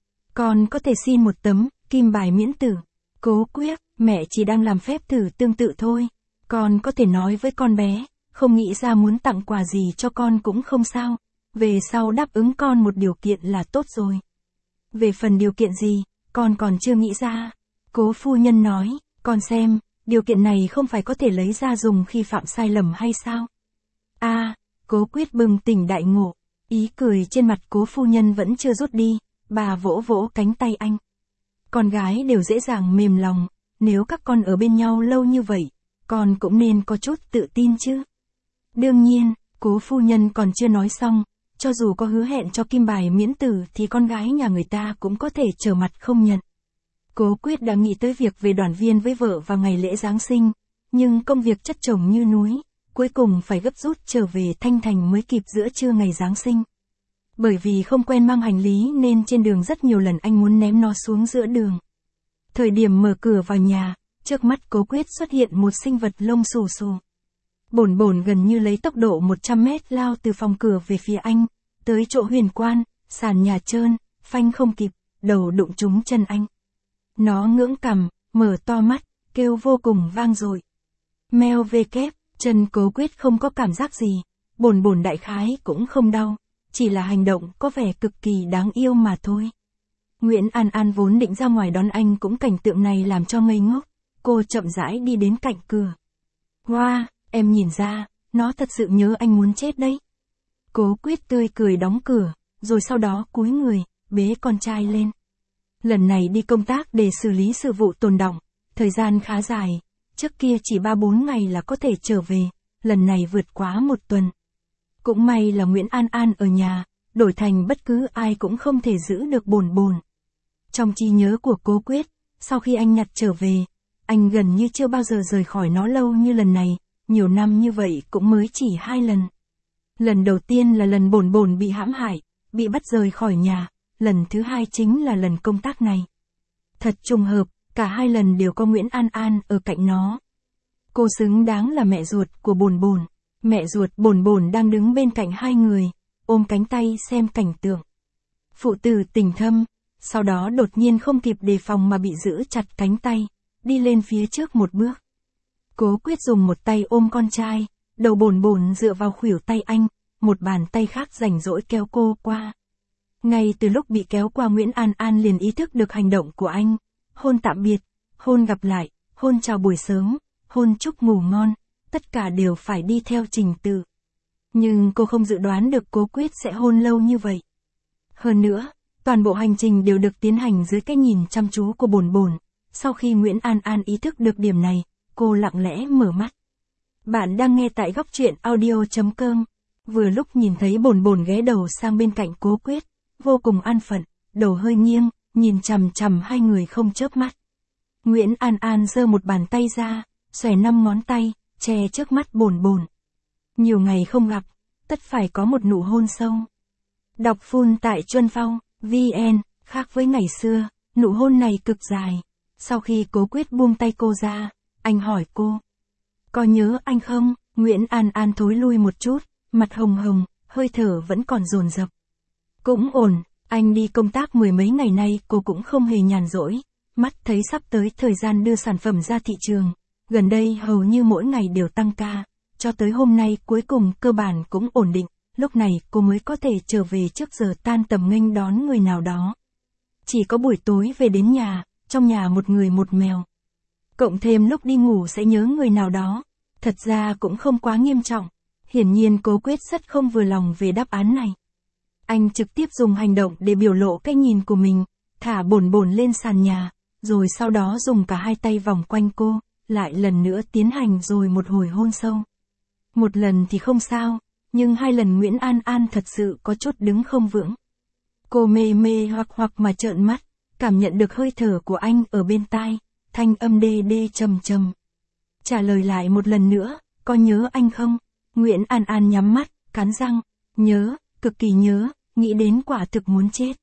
con có thể xin một tấm kim bài miễn tử. Cố Quyết, mẹ chỉ đang làm phép thử tương tự thôi. Con có thể nói với con bé, không nghĩ ra muốn tặng quà gì cho con cũng không sao. Về sau đáp ứng con một điều kiện là tốt rồi. Về phần điều kiện gì, con còn chưa nghĩ ra. Cố phu nhân nói, con xem, điều kiện này không phải có thể lấy ra dùng khi phạm sai lầm hay sao? À, Cố Quyết bừng tỉnh đại ngộ, ý cười trên mặt Cố phu nhân vẫn chưa rút đi, bà vỗ vỗ cánh tay anh. Con gái đều dễ dàng mềm lòng, nếu các con ở bên nhau lâu như vậy, con cũng nên có chút tự tin chứ. Đương nhiên, Cố phu nhân còn chưa nói xong, cho dù có hứa hẹn cho kim bài miễn tử thì con gái nhà người ta cũng có thể trở mặt không nhận. Cố Quyết đã nghĩ tới việc về đoàn viên với vợ vào ngày lễ Giáng sinh, nhưng công việc chất chồng như núi, cuối cùng phải gấp rút trở về Thanh Thành mới kịp giữa trưa ngày Giáng sinh. Bởi vì không quen mang hành lý nên trên đường rất nhiều lần anh muốn ném nó xuống giữa đường. Thời điểm mở cửa vào nhà, trước mắt Cố Quyết xuất hiện một sinh vật lông xù xù. Bổn bổn gần như lấy tốc độ một trăm mét lao từ phòng cửa về phía anh, tới chỗ huyền quan, sàn nhà trơn, phanh không kịp, đầu đụng trúng chân anh. Nó ngưỡng cằm, mở to mắt, kêu vô cùng vang dội. Meo về kép, chân Cố Quyết không có cảm giác gì, bổn bổn đại khái cũng không đau, chỉ là hành động có vẻ cực kỳ đáng yêu mà thôi. Nguyễn An An vốn định ra ngoài đón anh cũng cảnh tượng này làm cho ngây ngốc, cô chậm rãi đi đến cạnh cửa. Wow, em nhìn ra, nó thật sự nhớ anh muốn chết đấy. Cố Quyết tươi cười đóng cửa, rồi sau đó cúi người, bế con trai lên. Lần này đi công tác để xử lý sự vụ tồn đọng, thời gian khá dài, trước kia chỉ ba bốn ngày là có thể trở về, lần này vượt quá một tuần. Cũng may là Nguyễn An An ở nhà, đổi thành bất cứ ai cũng không thể giữ được bồn bồn. Trong trí nhớ của Cố Quyết, sau khi anh nhặt trở về, anh gần như chưa bao giờ rời khỏi nó lâu như lần này, nhiều năm như vậy cũng mới chỉ hai lần. Lần đầu tiên là lần bồn bồn bị hãm hại, bị bắt rời khỏi nhà, lần thứ hai chính là lần công tác này. Thật trùng hợp, cả hai lần đều có Nguyễn An An ở cạnh nó. Cô xứng đáng là mẹ ruột của Bồn Bồn. Mẹ ruột Bồn Bồn đang đứng bên cạnh hai người, ôm cánh tay xem cảnh tượng. Phụ tử tình thâm, sau đó đột nhiên không kịp đề phòng mà bị giữ chặt cánh tay, đi lên phía trước một bước. Cố Quyết dùng một tay ôm con trai, đầu Bồn Bồn dựa vào khuỷu tay anh, một bàn tay khác rảnh rỗi kéo cô qua. Ngay từ lúc bị kéo qua, Nguyễn An An liền ý thức được hành động của anh. Hôn tạm biệt, hôn gặp lại, hôn chào buổi sớm, hôn chúc ngủ ngon, tất cả đều phải đi theo trình tự. Nhưng cô không dự đoán được Cố Quyết sẽ hôn lâu như vậy. Hơn nữa, toàn bộ hành trình đều được tiến hành dưới cái nhìn chăm chú của Bồn Bồn. Sau khi Nguyễn An An ý thức được điểm này, cô lặng lẽ mở mắt. Bạn đang nghe tại góc truyện audio chấm com. Vừa lúc nhìn thấy Bồn Bồn ghé đầu sang bên cạnh Cố Quyết, vô cùng an phận, đầu hơi nghiêng, nhìn chằm chằm hai người không chớp mắt. Nguyễn An An giơ một bàn tay ra, xòe năm ngón tay, che trước mắt Bồn Bồn. Nhiều ngày không gặp, tất phải có một nụ hôn sâu. Đọc full tại Chuân Phong, vê en, khác với ngày xưa, nụ hôn này cực dài. Sau khi Cố Quyết buông tay cô ra, anh hỏi cô. Có nhớ anh không? Nguyễn An An thối lui một chút, mặt hồng hồng, hơi thở vẫn còn dồn dập. Cũng ổn, anh đi công tác mười mấy ngày nay cô cũng không hề nhàn rỗi. Mắt thấy sắp tới thời gian đưa sản phẩm ra thị trường. Gần đây hầu như mỗi ngày đều tăng ca, cho tới hôm nay cuối cùng cơ bản cũng ổn định. Lúc này cô mới có thể trở về trước giờ tan tầm nghênh đón người nào đó. Chỉ có buổi tối về đến nhà, trong nhà một người một mèo. Cộng thêm lúc đi ngủ sẽ nhớ người nào đó. Thật ra cũng không quá nghiêm trọng. Hiển nhiên Cố Quyết rất không vừa lòng về đáp án này. Anh trực tiếp dùng hành động để biểu lộ cái nhìn của mình, thả Bồn Bồn lên sàn nhà, rồi sau đó dùng cả hai tay vòng quanh cô, lại lần nữa tiến hành rồi một hồi hôn sâu. Một lần thì không sao, nhưng hai lần Nguyễn An An thật sự có chút đứng không vững. Cô mê mê hoặc hoặc mà trợn mắt, cảm nhận được hơi thở của anh ở bên tai, thanh âm đê đê trầm trầm. Trả lời lại một lần nữa, có nhớ anh không? Nguyễn An An nhắm mắt, cắn răng, nhớ, cực kỳ nhớ, nghĩ đến quả thực muốn chết.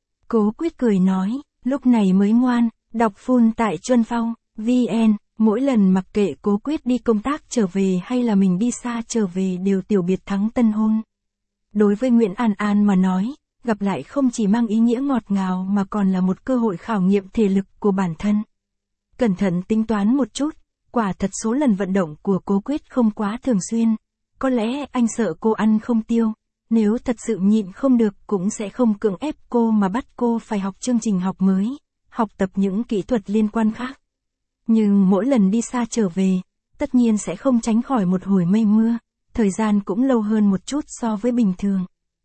Cố Quyết cười nói, lúc này mới ngoan, đọc full tại Chuân Phong, vê en, mỗi lần mặc kệ Cố Quyết đi công tác trở về hay là mình đi xa trở về đều tiểu biệt thắng tân hôn. Đối với Nguyễn An An mà nói, gặp lại không chỉ mang ý nghĩa ngọt ngào mà còn là một cơ hội khảo nghiệm thể lực của bản thân. Cẩn thận tính toán một chút, quả thật số lần vận động của Cố Quyết không quá thường xuyên. Có lẽ anh sợ cô ăn không tiêu, nếu thật sự nhịn không được cũng sẽ không cưỡng ép cô mà bắt cô phải học chương trình học mới, học tập những kỹ thuật liên quan khác. Nhưng mỗi lần đi xa trở về, tất nhiên sẽ không tránh khỏi một hồi mây mưa, thời gian cũng lâu hơn một chút so với bình thường.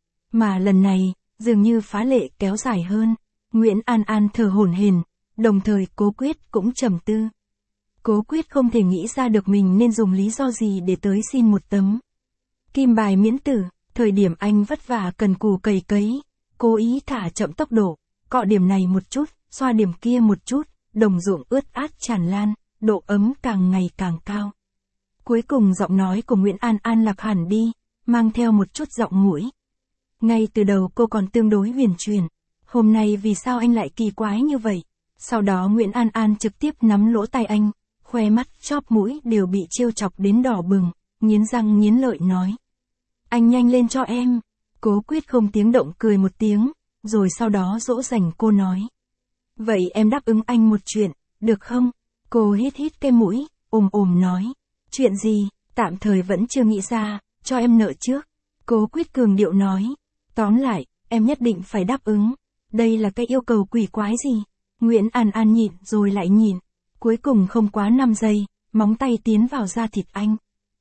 Mà lần này, dường như phá lệ kéo dài hơn. Nguyễn An An thở hổn hển, đồng thời Cố Quyết cũng trầm tư. Cố Quyết không thể nghĩ ra được mình nên dùng lý do gì để tới xin một tấm kim bài miễn tử. Thời điểm anh vất vả cần cù cày cấy, cố ý thả chậm tốc độ, cọ điểm này một chút, xoa điểm kia một chút, đồng ruộng ướt át tràn lan, độ ấm càng ngày càng cao. Cuối cùng giọng nói của Nguyễn An An lạc hẳn đi, mang theo một chút giọng mũi. Ngay từ đầu cô còn tương đối huyền chuyển, hôm nay vì sao anh lại kỳ quái như vậy? Sau đó Nguyễn An An trực tiếp nắm lỗ tai anh, khoe mắt chóp mũi đều bị trêu chọc đến đỏ bừng, nghiến răng nghiến lợi nói. Anh nhanh lên cho em. Cố Quyết không tiếng động cười một tiếng, rồi sau đó dỗ dành cô nói. Vậy em đáp ứng anh một chuyện, được không? Cô hít hít cái mũi, ồm ồm nói. Chuyện gì? Tạm thời vẫn chưa nghĩ ra, cho em nợ trước. Cố Quyết cường điệu nói. Tóm lại, em nhất định phải đáp ứng. Đây là cái yêu cầu quỷ quái gì? Nguyễn An An nhịn rồi lại nhịn. Cuối cùng không quá năm giây, móng tay tiến vào da thịt anh.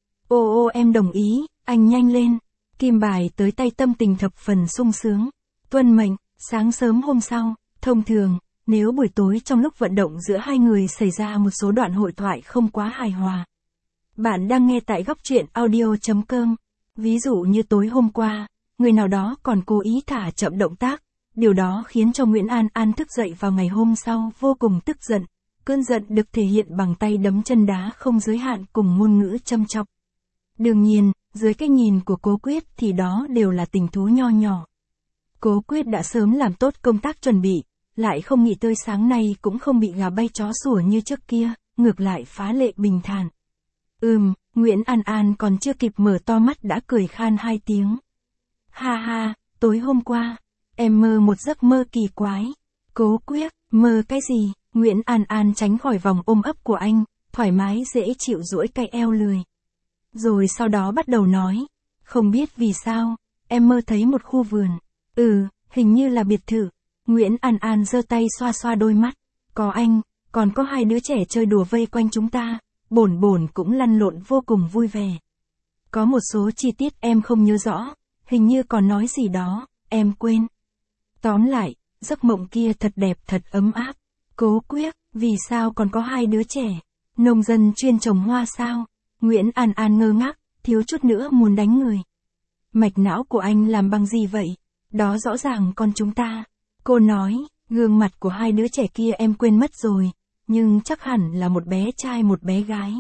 Ô ô em đồng ý, anh nhanh lên. Kim bài tới tay tâm tình thập phần sung sướng. Tuân mệnh, sáng sớm hôm sau, thông thường, nếu buổi tối trong lúc vận động giữa hai người xảy ra một số đoạn hội thoại không quá hài hòa. Bạn đang nghe tại góc truyện audio chấm com. Ví dụ như tối hôm qua, người nào đó còn cố ý thả chậm động tác. Điều đó khiến cho Nguyễn An An thức dậy vào ngày hôm sau vô cùng tức giận. Cơn giận được thể hiện bằng tay đấm chân đá không giới hạn cùng ngôn ngữ châm chọc. Đương nhiên, dưới cái nhìn của Cố Quyết thì đó đều là tình thú nho nhỏ. Cố Quyết đã sớm làm tốt công tác chuẩn bị, lại không nghĩ tới sáng nay cũng không bị gà bay chó sủa như trước kia, ngược lại phá lệ bình thản. Ừm, Nguyễn An An còn chưa kịp mở to mắt đã cười khan hai tiếng. Ha ha, tối hôm qua, em mơ một giấc mơ kỳ quái. Cố Quyết, mơ cái gì? Nguyễn An An tránh khỏi vòng ôm ấp của anh, thoải mái dễ chịu duỗi cái eo lười. Rồi sau đó bắt đầu nói, không biết vì sao, em mơ thấy một khu vườn. Ừ, hình như là biệt thự. Nguyễn An An giơ tay xoa xoa đôi mắt. Có anh, còn có hai đứa trẻ chơi đùa vây quanh chúng ta, bổn bổn cũng lăn lộn vô cùng vui vẻ. Có một số chi tiết em không nhớ rõ, hình như còn nói gì đó, em quên. Tóm lại, giấc mộng kia thật đẹp thật ấm áp. Cố Quyết, vì sao còn có hai đứa trẻ? Nông dân chuyên trồng hoa sao? Nguyễn An An ngơ ngác, thiếu chút nữa muốn đánh người. Mạch não của anh làm bằng gì vậy? Đó rõ ràng con chúng ta. Cô nói, gương mặt của hai đứa trẻ kia em quên mất rồi, nhưng chắc hẳn là một bé trai một bé gái.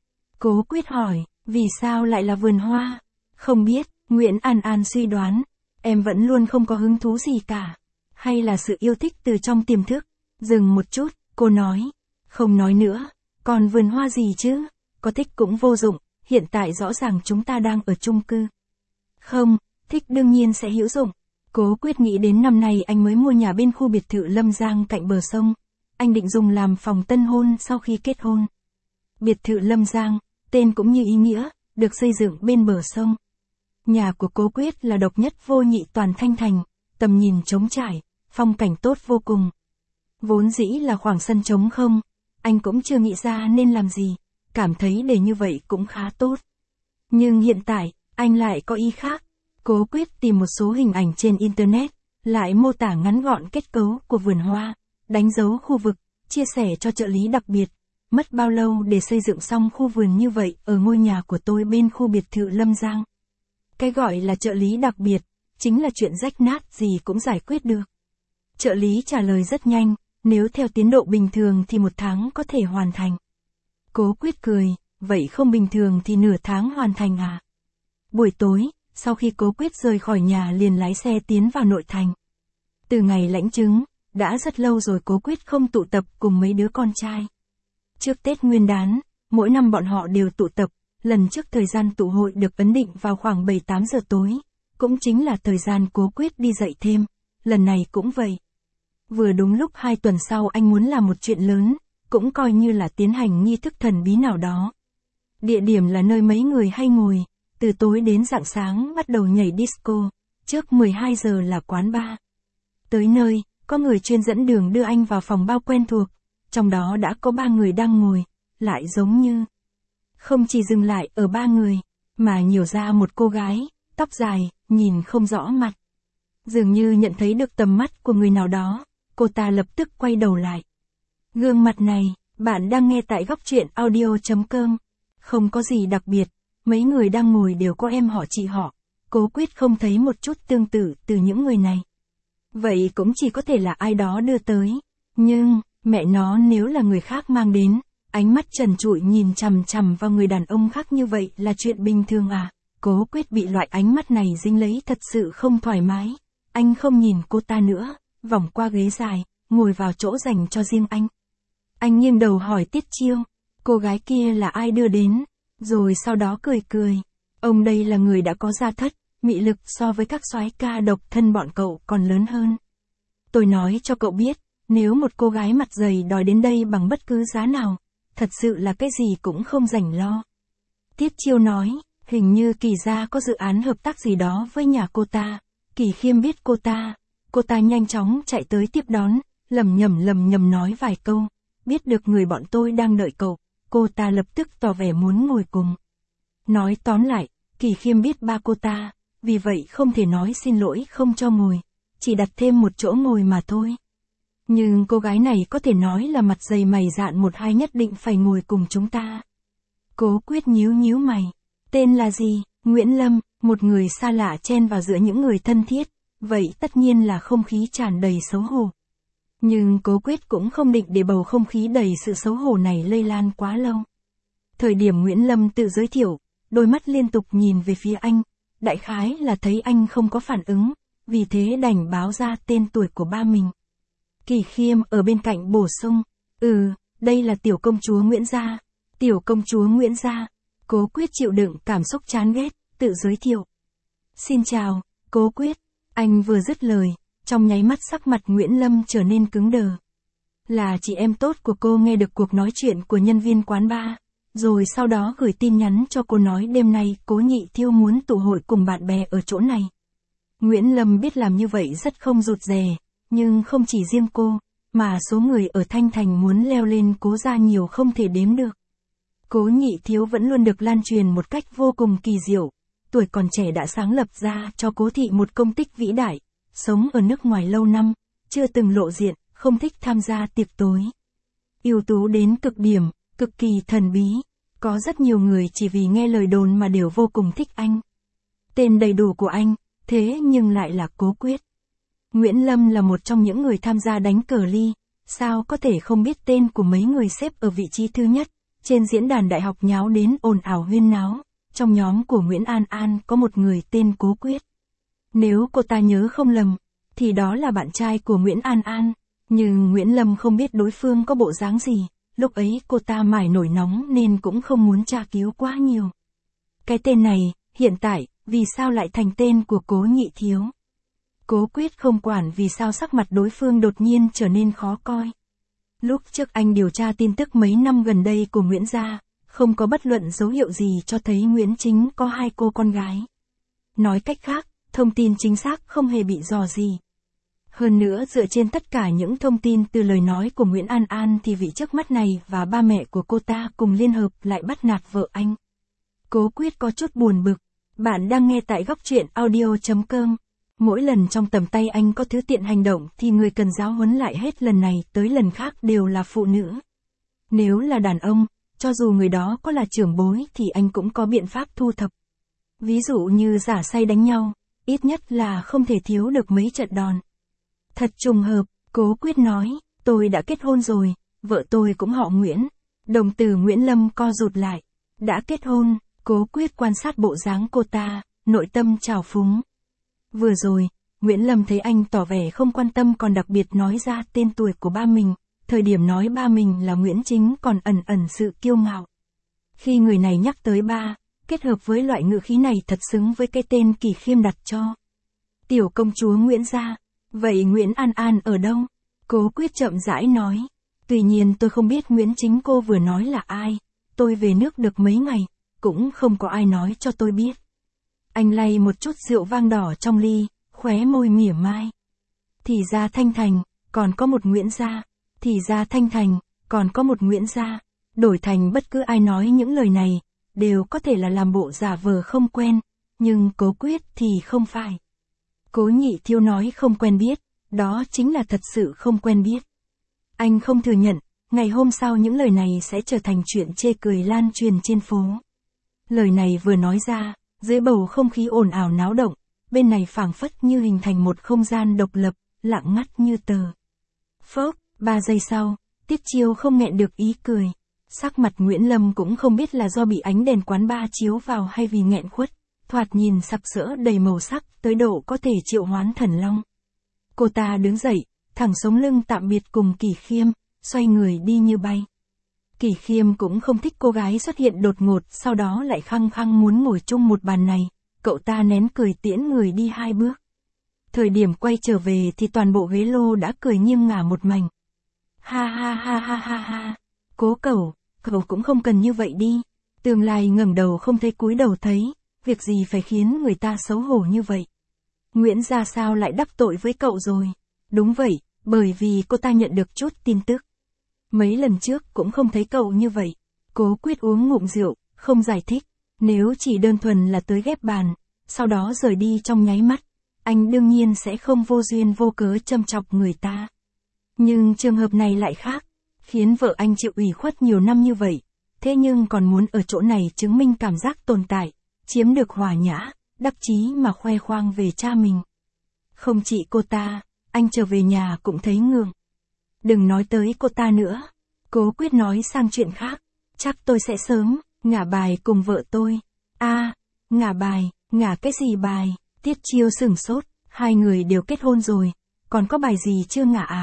Cố Quyết hỏi, vì sao lại là vườn hoa? Không biết, Nguyễn An An suy đoán, em vẫn luôn không có hứng thú gì cả. Hay là sự yêu thích từ trong tiềm thức? Dừng một chút, cô nói, không nói nữa, còn vườn hoa gì chứ? Có thích cũng vô dụng, hiện tại rõ ràng chúng ta đang ở chung cư. Không, thích đương nhiên sẽ hữu dụng. Cố Quyết nghĩ đến năm nay anh mới mua nhà bên khu biệt thự Lâm Giang cạnh bờ sông. Anh định dùng làm phòng tân hôn sau khi kết hôn. Biệt thự Lâm Giang, tên cũng như ý nghĩa, được xây dựng bên bờ sông. Nhà của Cố Quyết là độc nhất vô nhị toàn Thanh Thành, tầm nhìn trống trải, phong cảnh tốt vô cùng. Vốn dĩ là khoảng sân trống không, anh cũng chưa nghĩ ra nên làm gì, cảm thấy để như vậy cũng khá tốt. Nhưng hiện tại, anh lại có ý khác. Cố Quyết tìm một số hình ảnh trên Internet, lại mô tả ngắn gọn kết cấu của vườn hoa, đánh dấu khu vực, chia sẻ cho trợ lý đặc biệt. Mất bao lâu để xây dựng xong khu vườn như vậy ở ngôi nhà của tôi bên khu biệt thự Lâm Giang? Cái gọi là trợ lý đặc biệt, chính là chuyện rách nát gì cũng giải quyết được. Trợ lý trả lời rất nhanh, nếu theo tiến độ bình thường thì một tháng có thể hoàn thành. Cố Quyết cười, vậy không bình thường thì nửa tháng hoàn thành à? Buổi tối, sau khi Cố Quyết rời khỏi nhà liền lái xe tiến vào nội thành. Từ ngày lãnh chứng, đã rất lâu rồi Cố Quyết không tụ tập cùng mấy đứa con trai. Trước Tết Nguyên đán, mỗi năm bọn họ đều tụ tập, lần trước thời gian tụ hội được ấn định vào khoảng bảy tám giờ tối, cũng chính là thời gian Cố Quyết đi dạy thêm, lần này cũng vậy. Vừa đúng lúc hai tuần sau anh muốn làm một chuyện lớn, cũng coi như là tiến hành nghi thức thần bí nào đó. Địa điểm là nơi mấy người hay ngồi, từ tối đến rạng sáng bắt đầu nhảy disco, trước mười hai giờ là quán bar. Tới nơi, có người chuyên dẫn đường đưa anh vào phòng bao quen thuộc, trong đó đã có ba người đang ngồi, lại giống như không chỉ dừng lại ở ba người, mà nhiều ra một cô gái, tóc dài, nhìn không rõ mặt. Dường như nhận thấy được tầm mắt của người nào đó, cô ta lập tức quay đầu lại. Gương mặt này, bạn đang nghe tại góc truyện audio chấm com. Không có gì đặc biệt, mấy người đang ngồi đều có em họ chị họ. Cố Quyết không thấy một chút tương tự từ những người này. Vậy cũng chỉ có thể là ai đó đưa tới. Nhưng, mẹ nó nếu là người khác mang đến, ánh mắt trần trụi nhìn chằm chằm vào người đàn ông khác như vậy là chuyện bình thường à? Cố Quyết bị loại ánh mắt này dính lấy thật sự không thoải mái. Anh không nhìn cô ta nữa, vòng qua ghế dài, ngồi vào chỗ dành cho riêng anh. Anh nghiêng đầu hỏi Tiết Chiêu, cô gái kia là ai đưa đến, rồi sau đó cười cười. Ông đây là người đã có gia thất, mị lực so với các soái ca độc thân bọn cậu còn lớn hơn. Tôi nói cho cậu biết, nếu một cô gái mặt dày đòi đến đây bằng bất cứ giá nào, thật sự là cái gì cũng không rảnh lo. Tiết Chiêu nói, hình như Kỳ gia có dự án hợp tác gì đó với nhà cô ta. Kỳ Khiêm biết cô ta, cô ta nhanh chóng chạy tới tiếp đón, lầm nhầm lầm nhầm nói vài câu, biết được người bọn tôi đang đợi cậu, cô ta lập tức tỏ vẻ muốn ngồi cùng. Nói tóm lại, Kỳ Khiêm biết ba cô ta, vì vậy không thể nói xin lỗi không cho ngồi, chỉ đặt thêm một chỗ ngồi mà thôi. Nhưng cô gái này có thể nói là mặt dày mày dạn một hai nhất định phải ngồi cùng chúng ta. Cố Quyết nhíu nhíu mày, tên là gì? Nguyễn Lâm, một người xa lạ chen vào giữa những người thân thiết, vậy tất nhiên là không khí tràn đầy xấu hổ. Nhưng Cố Quyết cũng không định để bầu không khí đầy sự xấu hổ này lây lan quá lâu. Thời điểm Nguyễn Lâm tự giới thiệu, đôi mắt liên tục nhìn về phía anh, đại khái là thấy anh không có phản ứng, vì thế đành báo ra tên tuổi của ba mình. Kỳ Khiêm ở bên cạnh bổ sung, ừ, đây là tiểu công chúa Nguyễn Gia. Tiểu công chúa Nguyễn Gia. Cố Quyết chịu đựng cảm xúc chán ghét, tự giới thiệu. Xin chào, Cố Quyết. Anh vừa dứt lời, trong nháy mắt sắc mặt Nguyễn Lâm trở nên cứng đờ. Là chị em tốt của cô nghe được cuộc nói chuyện của nhân viên quán bar, rồi sau đó gửi tin nhắn cho cô nói đêm nay Cố Nhị Thiêu muốn tụ hội cùng bạn bè ở chỗ này. Nguyễn Lâm biết làm như vậy rất không rụt rè, nhưng không chỉ riêng cô, mà số người ở Thanh Thành muốn leo lên Cố gia nhiều không thể đếm được. Cố Nhị Thiếu vẫn luôn được lan truyền một cách vô cùng kỳ diệu, tuổi còn trẻ đã sáng lập ra cho Cố thị một công tích vĩ đại, sống ở nước ngoài lâu năm, chưa từng lộ diện, không thích tham gia tiệc tối. Ưu tú đến cực điểm, cực kỳ thần bí, có rất nhiều người chỉ vì nghe lời đồn mà đều vô cùng thích anh. Tên đầy đủ của anh, thế nhưng lại là Cố Quyết. Nguyễn Lâm là một trong những người tham gia đánh cờ ly, sao có thể không biết tên của mấy người xếp ở vị trí thứ nhất, trên diễn đàn đại học nháo đến ồn ào huyên náo, trong nhóm của Nguyễn An An có một người tên Cố Quyết. Nếu cô ta nhớ không lầm, thì đó là bạn trai của Nguyễn An An, nhưng Nguyễn Lâm không biết đối phương có bộ dáng gì, lúc ấy cô ta mải nổi nóng nên cũng không muốn tra cứu quá nhiều. Cái tên này, hiện tại, vì sao lại thành tên của Cố Nhị Thiếu? Cố Quyết không quản vì sao sắc mặt đối phương đột nhiên trở nên khó coi. Lúc trước anh điều tra tin tức mấy năm gần đây của Nguyễn gia, không có bất luận dấu hiệu gì cho thấy Nguyễn Chính có hai cô con gái. Nói cách khác, thông tin chính xác không hề bị dò gì. Hơn nữa dựa trên tất cả những thông tin từ lời nói của Nguyễn An An thì vị trước mắt này và ba mẹ của cô ta cùng liên hợp lại bắt nạt vợ anh. Cố Quyết có chút buồn bực. Bạn đang nghe tại góc truyện audio chấm com. Mỗi lần trong tầm tay anh có thứ tiện hành động thì người cần giáo huấn lại hết lần này tới lần khác đều là phụ nữ. Nếu là đàn ông, cho dù người đó có là trưởng bối thì anh cũng có biện pháp thu thập. Ví dụ như giả say đánh nhau, ít nhất là không thể thiếu được mấy trận đòn. Thật trùng hợp, Cố Quyết nói, tôi đã kết hôn rồi, vợ tôi cũng họ Nguyễn. Đồng tử Nguyễn Lâm co rụt lại. Đã kết hôn, Cố Quyết quan sát bộ dáng cô ta, nội tâm trào phúng. Vừa rồi, Nguyễn Lâm thấy anh tỏ vẻ không quan tâm còn đặc biệt nói ra tên tuổi của ba mình, thời điểm nói ba mình là Nguyễn Chính còn ẩn ẩn sự kiêu ngạo. Khi người này nhắc tới ba, kết hợp với loại ngữ khí này thật xứng với cái tên Kỳ Khiêm đặt cho. Tiểu công chúa Nguyễn gia, vậy Nguyễn An An ở đâu? Cố Quyết chậm rãi nói. Tuy nhiên tôi không biết Nguyễn Chính cô vừa nói là ai, tôi về nước được mấy ngày, cũng không có ai nói cho tôi biết. Anh lay một chút rượu vang đỏ trong ly, khóe môi mỉa mai. Thì ra Thanh Thành, còn có một Nguyễn gia. Thì ra Thanh Thành, còn có một Nguyễn gia. Đổi thành bất cứ ai nói những lời này, đều có thể là làm bộ giả vờ không quen, nhưng Cố Quyết thì không phải. Cố Nhị Thiêu nói không quen biết, đó chính là thật sự không quen biết. Anh không thừa nhận, ngày hôm sau những lời này sẽ trở thành chuyện chê cười lan truyền trên phố. Lời này vừa nói ra, dưới bầu không khí ồn ào náo động, bên này phảng phất như hình thành một không gian độc lập, lặng ngắt như tờ. Phốc, ba giây sau, Tiết Chiêu không nghẹn được ý cười. Sắc mặt Nguyễn Lâm cũng không biết là do bị ánh đèn quán bar chiếu vào hay vì nghẹn khuất, thoạt nhìn sặc sỡ đầy màu sắc tới độ có thể triệu hoán thần long. Cô ta đứng dậy, thẳng sống lưng tạm biệt cùng Kỳ Khiêm, xoay người đi như bay. Kỳ Khiêm cũng không thích cô gái xuất hiện đột ngột sau đó lại khăng khăng muốn ngồi chung một bàn này, cậu ta nén cười tiễn người đi hai bước. Thời điểm quay trở về thì toàn bộ ghế lô đã cười nghiêng ngả một mảnh. Ha ha ha ha ha ha, Cố Cẩu, cậu cũng không cần như vậy đi. Tương Lai ngẩng đầu không thấy cúi đầu thấy, việc gì phải khiến người ta xấu hổ như vậy. Nguyễn gia sao lại đắc tội với cậu rồi? Đúng vậy, bởi vì cô ta nhận được chút tin tức. Mấy lần trước cũng không thấy cậu như vậy. Cố Quyết uống ngụm rượu, không giải thích. Nếu chỉ đơn thuần là tới ghép bàn, sau đó rời đi trong nháy mắt, anh đương nhiên sẽ không vô duyên vô cớ châm chọc người ta. Nhưng trường hợp này lại khác, khiến vợ anh chịu ủy khuất nhiều năm như vậy, thế nhưng còn muốn ở chỗ này chứng minh cảm giác tồn tại, chiếm được hòa nhã, đắc chí mà khoe khoang về cha mình. Không chỉ cô ta, anh trở về nhà cũng thấy ngượng. Đừng nói tới cô ta nữa. Cố Quyết nói sang chuyện khác. Chắc tôi sẽ sớm ngả bài cùng vợ tôi. A, à, ngả bài, ngả cái gì bài? Tiết Chiêu sửng sốt, hai người đều kết hôn rồi, còn có bài gì chưa ngả à?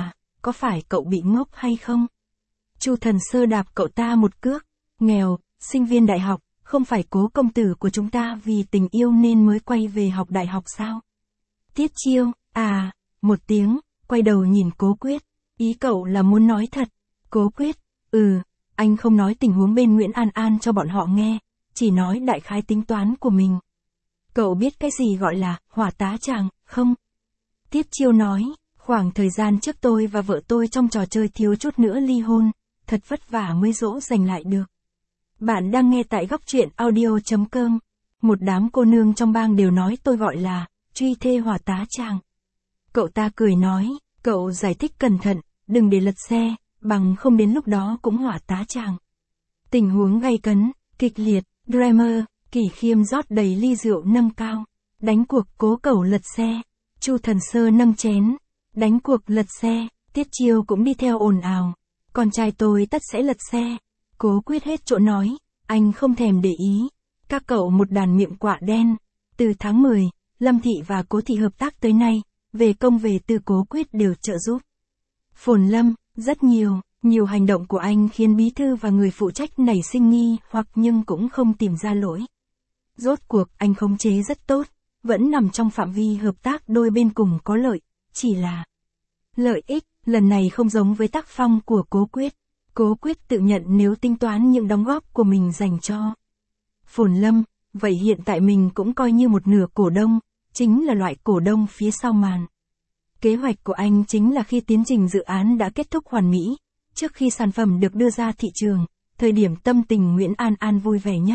có phải cậu bị ngốc hay không? Chu Thần Sơ đạp cậu ta một cước, nghèo, sinh viên đại học, không phải Cố công tử của chúng ta vì tình yêu nên mới quay về học đại học sao? Tiết Chiêu, à, một tiếng, quay đầu nhìn Cố Quyết, ý cậu là muốn nói thật. Cố Quyết, ừ, anh không nói tình huống bên Nguyễn An An cho bọn họ nghe, chỉ nói đại khái tính toán của mình. Cậu biết cái gì gọi là hỏa tá chàng, không? Tiết Chiêu nói, khoảng thời gian trước tôi và vợ tôi trong trò chơi thiếu chút nữa ly hôn, thật vất vả mới dỗ dành lại được. Bạn đang nghe tại góc truyện audio.com. Một đám cô nương trong bang đều nói tôi gọi là truy thê hỏa tá chàng. Cậu ta cười nói, cậu giải thích cẩn thận, đừng để lật xe, bằng không đến lúc đó cũng hỏa tá chàng. Tình huống gay cấn, kịch liệt, drama, Kỷ Khiêm rót đầy ly rượu nâng cao, đánh cuộc Cố Cẩu lật xe, Chu Thần Sơ nâng chén, đánh cuộc lật xe, Tiết Chiêu cũng đi theo ồn ào, con trai tôi tất sẽ lật xe. Cố Quyết hết chỗ nói, anh không thèm để ý, các cậu một đàn miệng quạ đen. Từ tháng mười, Lâm Thị và Cố Thị hợp tác tới nay, về công về tư Cố Quyết đều trợ giúp. Phồn Lâm, rất nhiều, nhiều hành động của anh khiến bí thư và người phụ trách nảy sinh nghi hoặc nhưng cũng không tìm ra lỗi. Rốt cuộc anh khống chế rất tốt, vẫn nằm trong phạm vi hợp tác đôi bên cùng có lợi, chỉ là lợi ích, lần này không giống với tác phong của Cố Quyết. Cố Quyết tự nhận nếu tính toán những đóng góp của mình dành cho Phồn Lâm, vậy hiện tại mình cũng coi như một nửa cổ đông, chính là loại cổ đông phía sau màn. Kế hoạch của anh chính là khi tiến trình dự án đã kết thúc hoàn mỹ, trước khi sản phẩm được đưa ra thị trường, thời điểm tâm tình Nguyễn An An vui vẻ nhất.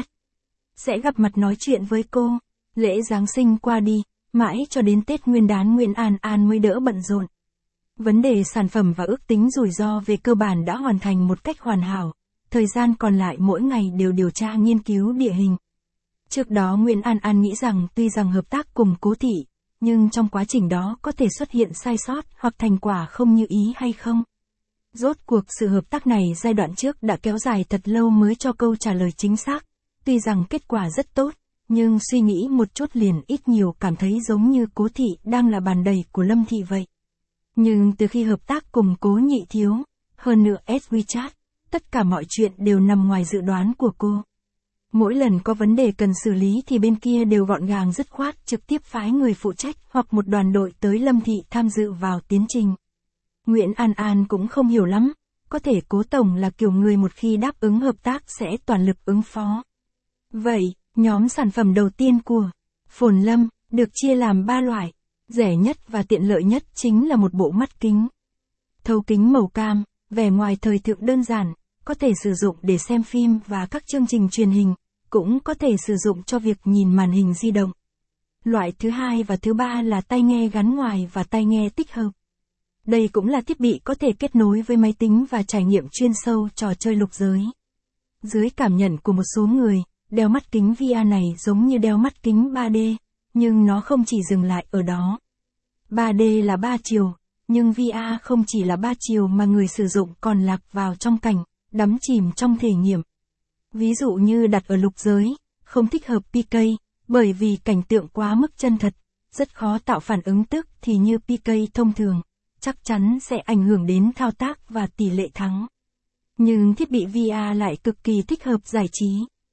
Sẽ gặp mặt nói chuyện với cô, lễ Giáng sinh qua đi, mãi cho đến Tết Nguyên đán Nguyễn An An mới đỡ bận rộn. Vấn đề sản phẩm và ước tính rủi ro về cơ bản đã hoàn thành một cách hoàn hảo, thời gian còn lại mỗi ngày đều điều tra nghiên cứu địa hình. Trước đó Nguyễn An An nghĩ rằng tuy rằng hợp tác cùng Cố Thị, nhưng trong quá trình đó có thể xuất hiện sai sót hoặc thành quả không như ý hay không. Rốt cuộc sự hợp tác này giai đoạn trước đã kéo dài thật lâu mới cho câu trả lời chính xác, tuy rằng kết quả rất tốt, nhưng suy nghĩ một chút liền ít nhiều cảm thấy giống như Cố Thị đang là bàn đẩy của Lâm Thị vậy. Nhưng từ khi hợp tác cùng Cố Nhị Thiếu, hơn nữa ét WeChat, tất cả mọi chuyện đều nằm ngoài dự đoán của cô. Mỗi lần có vấn đề cần xử lý thì bên kia đều gọn gàng dứt khoát trực tiếp phái người phụ trách hoặc một đoàn đội tới Lâm Thị tham dự vào tiến trình. Nguyễn An An cũng không hiểu lắm, có thể Cố Tổng là kiểu người một khi đáp ứng hợp tác sẽ toàn lực ứng phó. Vậy, nhóm sản phẩm đầu tiên của Phồn Lâm được chia làm ba loại. Rẻ nhất và tiện lợi nhất chính là một bộ mắt kính. Thấu kính màu cam, vẻ ngoài thời thượng đơn giản, có thể sử dụng để xem phim và các chương trình truyền hình, cũng có thể sử dụng cho việc nhìn màn hình di động. Loại thứ hai và thứ ba là tai nghe gắn ngoài và tai nghe tích hợp. Đây cũng là thiết bị có thể kết nối với máy tính và trải nghiệm chuyên sâu trò chơi lục giới. Dưới cảm nhận của một số người, đeo mắt kính vê rờ này giống như đeo mắt kính ba D. Nhưng nó không chỉ dừng lại ở đó. ba D là ba chiều, nhưng vê rờ không chỉ là ba chiều mà người sử dụng còn lạc vào trong cảnh, đắm chìm trong thể nghiệm. Ví dụ như đặt ở lục giới, không thích hợp pê ca, bởi vì cảnh tượng quá mức chân thật, rất khó tạo phản ứng tức thì như pê ca thông thường, chắc chắn sẽ ảnh hưởng đến thao tác và tỷ lệ thắng. Nhưng thiết bị vê rờ lại cực kỳ thích hợp giải trí.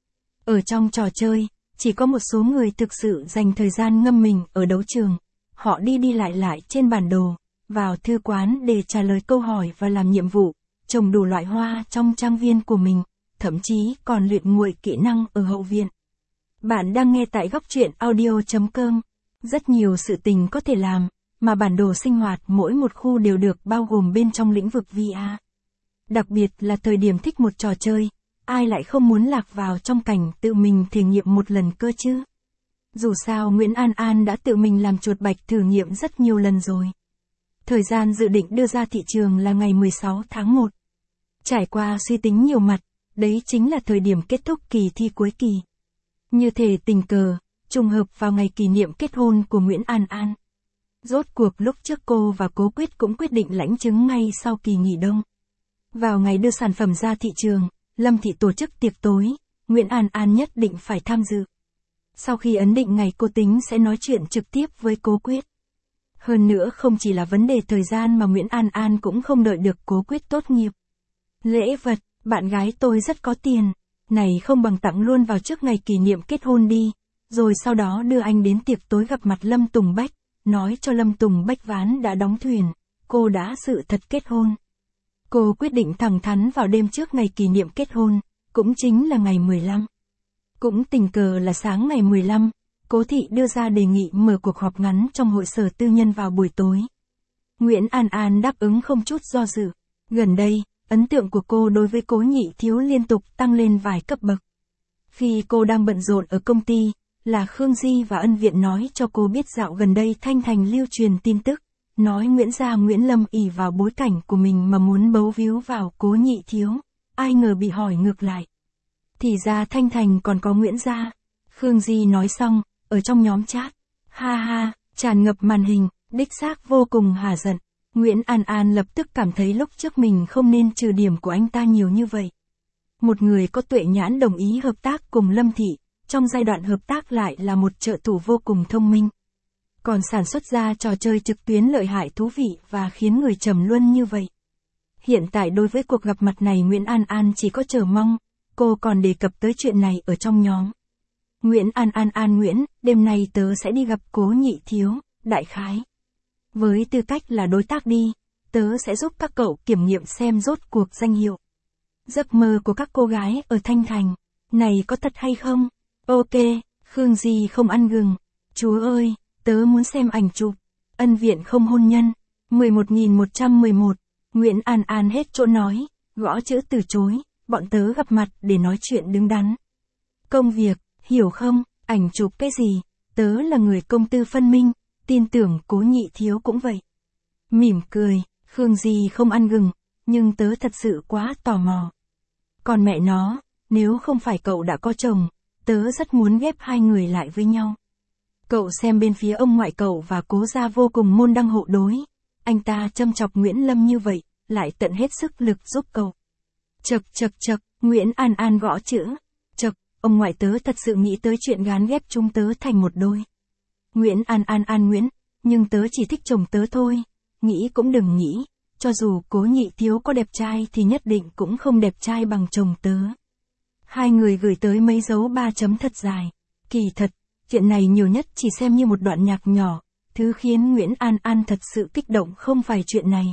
Ở trong trò chơi, chỉ có một số người thực sự dành thời gian ngâm mình ở đấu trường. Họ đi đi lại lại trên bản đồ, vào thư quán để trả lời câu hỏi và làm nhiệm vụ, trồng đủ loại hoa trong trang viên của mình, thậm chí còn luyện nguội kỹ năng ở hậu viện. Bạn đang nghe tại góc truyện audio.com. Rất nhiều sự tình có thể làm, mà bản đồ sinh hoạt mỗi một khu đều được bao gồm bên trong lĩnh vực vê rờ. Đặc biệt là thời điểm thích một trò chơi, ai lại không muốn lạc vào trong cảnh tự mình thử nghiệm một lần cơ chứ? Dù sao Nguyễn An An đã tự mình làm chuột bạch thử nghiệm rất nhiều lần rồi. Thời gian dự định đưa ra thị trường là ngày mười sáu tháng một. Trải qua suy tính nhiều mặt, đấy chính là thời điểm kết thúc kỳ thi cuối kỳ. Như thể tình cờ, trùng hợp vào ngày kỷ niệm kết hôn của Nguyễn An An. Rốt cuộc lúc trước cô và Cố Quyết cũng quyết định lãnh chứng ngay sau kỳ nghỉ đông. Vào ngày đưa sản phẩm ra thị trường, Lâm Thị tổ chức tiệc tối, Nguyễn An An nhất định phải tham dự. Sau khi ấn định ngày cô tính sẽ nói chuyện trực tiếp với Cố Quyết. Hơn nữa không chỉ là vấn đề thời gian mà Nguyễn An An cũng không đợi được Cố Quyết tốt nghiệp. Lễ vật, bạn gái tôi rất có tiền, này không bằng tặng luôn vào trước ngày kỷ niệm kết hôn đi, rồi sau đó đưa anh đến tiệc tối gặp mặt Lâm Tùng Bách, nói cho Lâm Tùng Bách ván đã đóng thuyền, cô đã sự thật kết hôn. Cô quyết định thẳng thắn vào đêm trước ngày kỷ niệm kết hôn, cũng chính là ngày mười lăm. Cũng tình cờ là sáng ngày mười lăm, Cố Thị đưa ra đề nghị mở cuộc họp ngắn trong hội sở tư nhân vào buổi tối. Nguyễn An An đáp ứng không chút do dự. Gần đây, ấn tượng của cô đối với Cố Nhị Thiếu liên tục tăng lên vài cấp bậc. Khi cô đang bận rộn ở công ty, là Khương Di và Ân Viện nói cho cô biết dạo gần đây Thanh Thành lưu truyền tin tức, nói Nguyễn gia Nguyễn Lâm ỷ vào bối cảnh của mình mà muốn bấu víu vào Cố Nhị Thiếu, ai ngờ bị hỏi ngược lại. Thì ra Thanh Thành còn có Nguyễn gia. Khương Di nói xong, ở trong nhóm chat, ha ha, tràn ngập màn hình, đích xác vô cùng hả giận. Nguyễn An An lập tức cảm thấy lúc trước mình không nên trừ điểm của anh ta nhiều như vậy. Một người có tuệ nhãn đồng ý hợp tác cùng Lâm Thị, trong giai đoạn hợp tác lại là một trợ thủ vô cùng thông minh. Còn sản xuất ra trò chơi trực tuyến lợi hại thú vị và khiến người trầm luân như vậy. Hiện tại đối với cuộc gặp mặt này Nguyễn An An chỉ có chờ mong, cô còn đề cập tới chuyện này ở trong nhóm. Nguyễn An An An Nguyễn, đêm nay tớ sẽ đi gặp Cố Nhị Thiếu, đại khái. Với tư cách là đối tác đi, tớ sẽ giúp các cậu kiểm nghiệm xem rốt cuộc danh hiệu. Giấc mơ của các cô gái ở Thanh Thành, này có thật hay không? Ok, Khương Di không ăn gừng. Chúa ơi, tớ muốn xem ảnh chụp. Ân Viện không hôn nhân. mười một nghìn một trăm mười một. Nguyễn An An hết chỗ nói, gõ chữ từ chối, bọn tớ gặp mặt để nói chuyện đứng đắn. Công việc, hiểu không, ảnh chụp cái gì, tớ là người công tư phân minh, tin tưởng Cố Nhị Thiếu cũng vậy. Mỉm cười, Khương Di không ăn gừng, nhưng tớ thật sự quá tò mò. Còn mẹ nó, nếu không phải cậu đã có chồng, tớ rất muốn ghép hai người lại với nhau. Cậu xem bên phía ông ngoại cậu và Cố gia vô cùng môn đăng hộ đối, anh ta châm chọc Nguyễn Lâm như vậy, lại tận hết sức lực giúp cậu. Chật chật chật, Nguyễn An An gõ chữ, chật, ông ngoại tớ thật sự nghĩ tới chuyện gán ghép chúng tớ thành một đôi. Nguyễn An An An Nguyễn, nhưng tớ chỉ thích chồng tớ thôi, nghĩ cũng đừng nghĩ, cho dù Cố Nhị Thiếu có đẹp trai thì nhất định cũng không đẹp trai bằng chồng tớ. Hai người gửi tới mấy dấu ba chấm thật dài, kỳ thật, chuyện này nhiều nhất chỉ xem như một đoạn nhạc nhỏ, thứ khiến Nguyễn An An thật sự kích động không phải chuyện này.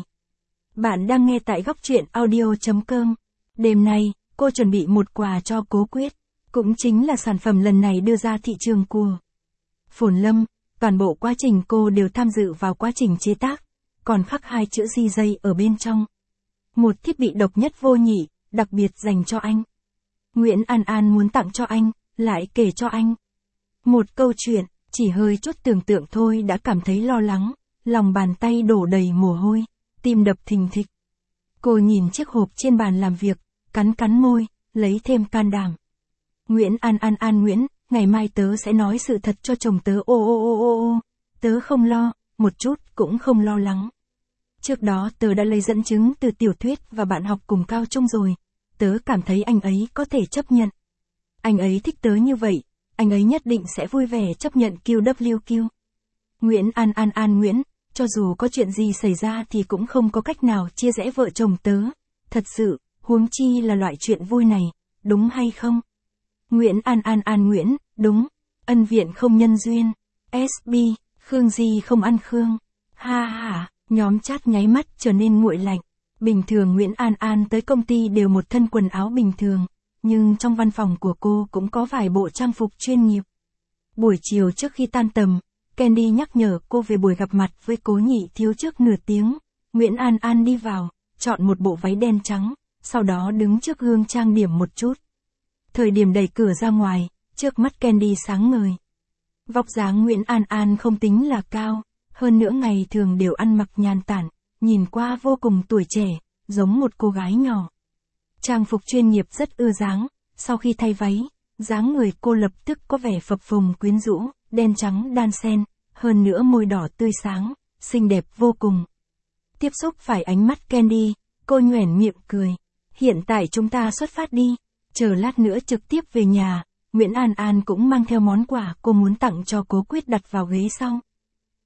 Bạn đang nghe tại góc truyện audio chấm com. Đêm nay, cô chuẩn bị một quà cho Cố Quyết, cũng chính là sản phẩm lần này đưa ra thị trường của Phồn Lâm, toàn bộ quá trình cô đều tham dự vào quá trình chế tác, còn khắc hai chữ di dây ở bên trong. Một thiết bị độc nhất vô nhị, đặc biệt dành cho anh. Nguyễn An An muốn tặng cho anh, lại kể cho anh. Một câu chuyện, chỉ hơi chút tưởng tượng thôi đã cảm thấy lo lắng, lòng bàn tay đổ đầy mồ hôi, tim đập thình thịch. Cô nhìn chiếc hộp trên bàn làm việc, cắn cắn môi, lấy thêm can đảm. Nguyễn An An An Nguyễn, ngày mai tớ sẽ nói sự thật cho chồng tớ. Ô ô ô ô ô, tớ không lo, một chút cũng không lo lắng. Trước đó tớ đã lấy dẫn chứng từ tiểu thuyết và bạn học cùng cao trung rồi, tớ cảm thấy anh ấy có thể chấp nhận. Anh ấy thích tớ như vậy, anh ấy nhất định sẽ vui vẻ chấp nhận quy vê kép. Nguyễn An An An Nguyễn, cho dù có chuyện gì xảy ra thì cũng không có cách nào chia rẽ vợ chồng tớ, thật sự, huống chi là loại chuyện vui này, đúng hay không? Nguyễn An An An Nguyễn, đúng. Ân Viện không nhân duyên. ét bê, Khương Di không ăn Khương. Ha ha, nhóm chat nháy mắt trở nên nguội lạnh. Bình thường Nguyễn An An tới công ty đều một thân quần áo bình thường, nhưng trong văn phòng của cô cũng có vài bộ trang phục chuyên nghiệp. Buổi chiều trước khi tan tầm, Candy nhắc nhở cô về buổi gặp mặt với Cố Nhị Thiếu trước nửa tiếng. Nguyễn An An đi vào, chọn một bộ váy đen trắng, sau đó đứng trước gương trang điểm một chút. Thời điểm đẩy cửa ra ngoài, trước mắt Candy sáng ngời. Vóc dáng Nguyễn An An không tính là cao, hơn nữa ngày thường đều ăn mặc nhàn tản, nhìn qua vô cùng tuổi trẻ, giống một cô gái nhỏ. Trang phục chuyên nghiệp rất ưa dáng, sau khi thay váy, dáng người cô lập tức có vẻ phập phồng quyến rũ, đen trắng đan xen, hơn nữa môi đỏ tươi sáng, xinh đẹp vô cùng. Tiếp xúc phải ánh mắt Candy, cô nhoẻn miệng cười. Hiện tại chúng ta xuất phát đi, chờ lát nữa trực tiếp về nhà. Nguyễn An An cũng mang theo món quà cô muốn tặng cho Cố Quyết đặt vào ghế sau.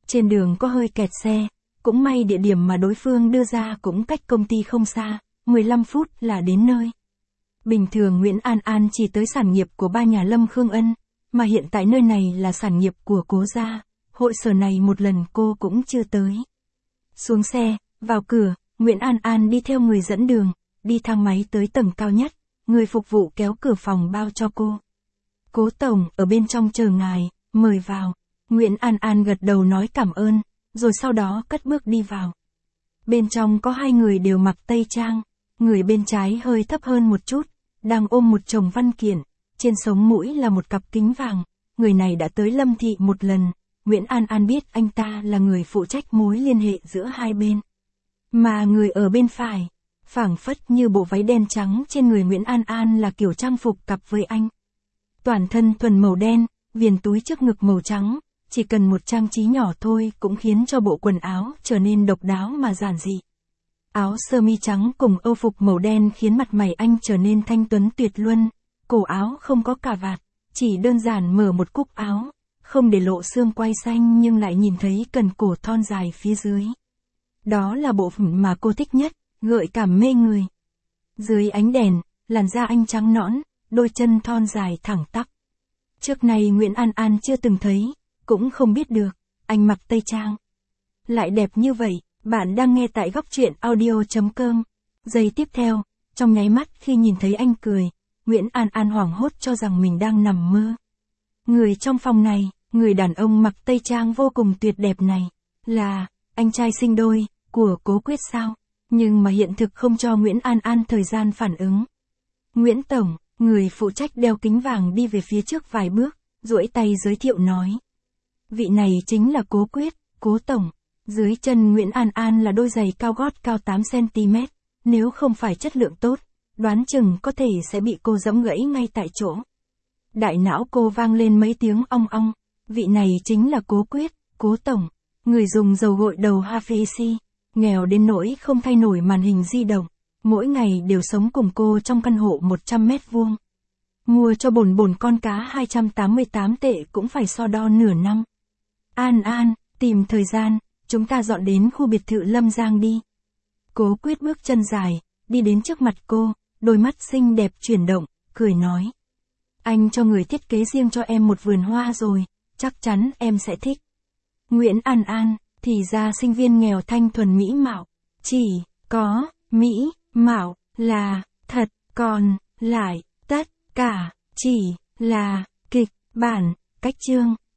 Trên đường có hơi kẹt xe, cũng may địa điểm mà đối phương đưa ra cũng cách công ty không xa, mười lăm phút là đến nơi. Bình thường Nguyễn An An chỉ tới sản nghiệp của ba nhà Lâm Khương Ân, mà hiện tại nơi này là sản nghiệp của Cố gia, hội sở này một lần cô cũng chưa tới. Xuống xe, vào cửa, Nguyễn An An đi theo người dẫn đường, đi thang máy tới tầng cao nhất, người phục vụ kéo cửa phòng bao cho cô. Cố tổng, ở bên trong chờ ngài, mời vào. Nguyễn An An gật đầu nói cảm ơn, rồi sau đó cất bước đi vào. Bên trong có hai người đều mặc tây trang, người bên trái hơi thấp hơn một chút, đang ôm một chồng văn kiện, trên sống mũi là một cặp kính vàng, người này đã tới Lâm thị một lần, Nguyễn An An biết anh ta là người phụ trách mối liên hệ giữa hai bên. Mà người ở bên phải, phảng phất như bộ váy đen trắng trên người Nguyễn An An là kiểu trang phục cặp với anh. Toàn thân thuần màu đen, viền túi trước ngực màu trắng, chỉ cần một trang trí nhỏ thôi cũng khiến cho bộ quần áo trở nên độc đáo mà giản dị. Áo sơ mi trắng cùng âu phục màu đen khiến mặt mày anh trở nên thanh tuấn tuyệt luân, cổ áo không có cà vạt, chỉ đơn giản mở một cúc áo, không để lộ xương quai xanh nhưng lại nhìn thấy cần cổ thon dài phía dưới. Đó là bộ phận mà cô thích nhất, gợi cảm mê người. Dưới ánh đèn, làn da anh trắng nõn, đôi chân thon dài thẳng tắp. Trước này Nguyễn An An chưa từng thấy, cũng không biết được, anh mặc tây trang lại đẹp như vậy. Bạn đang nghe tại góc truyện audio chấm com. Giây tiếp theo, trong nháy mắt khi nhìn thấy anh cười, Nguyễn An An hoảng hốt cho rằng mình đang nằm mơ. Người trong phòng này, người đàn ông mặc tây trang vô cùng tuyệt đẹp này, là anh trai sinh đôi của Cố Quyết sao? Nhưng mà hiện thực không cho Nguyễn An An thời gian phản ứng. Nguyễn tổng, người phụ trách đeo kính vàng đi về phía trước vài bước, duỗi tay giới thiệu nói. Vị này chính là Cố Quyết, Cố tổng. Dưới chân Nguyễn An An là đôi giày cao gót cao tám xăng ti mét, nếu không phải chất lượng tốt, đoán chừng có thể sẽ bị cô giẫm gãy ngay tại chỗ. Đại não cô vang lên mấy tiếng ong ong, vị này chính là Cố Quyết, Cố tổng, người dùng dầu gội đầu Hafesi, nghèo đến nỗi không thay nổi màn hình di động, mỗi ngày đều sống cùng cô trong căn hộ một trăm mét vuông. Mua cho bồn bồn con cá hai trăm tám mươi tám tệ cũng phải so đo nửa năm. An An, tìm thời gian, chúng ta dọn đến khu biệt thự Lâm Giang đi. Cố Quyết bước chân dài, đi đến trước mặt cô, đôi mắt xinh đẹp chuyển động, cười nói. Anh cho người thiết kế riêng cho em một vườn hoa rồi, chắc chắn em sẽ thích. Nguyễn An An, thì ra sinh viên nghèo thanh thuần mỹ mạo, chỉ có mỹ mạo là thật, còn lại tất cả chỉ là kịch bản, cách chương.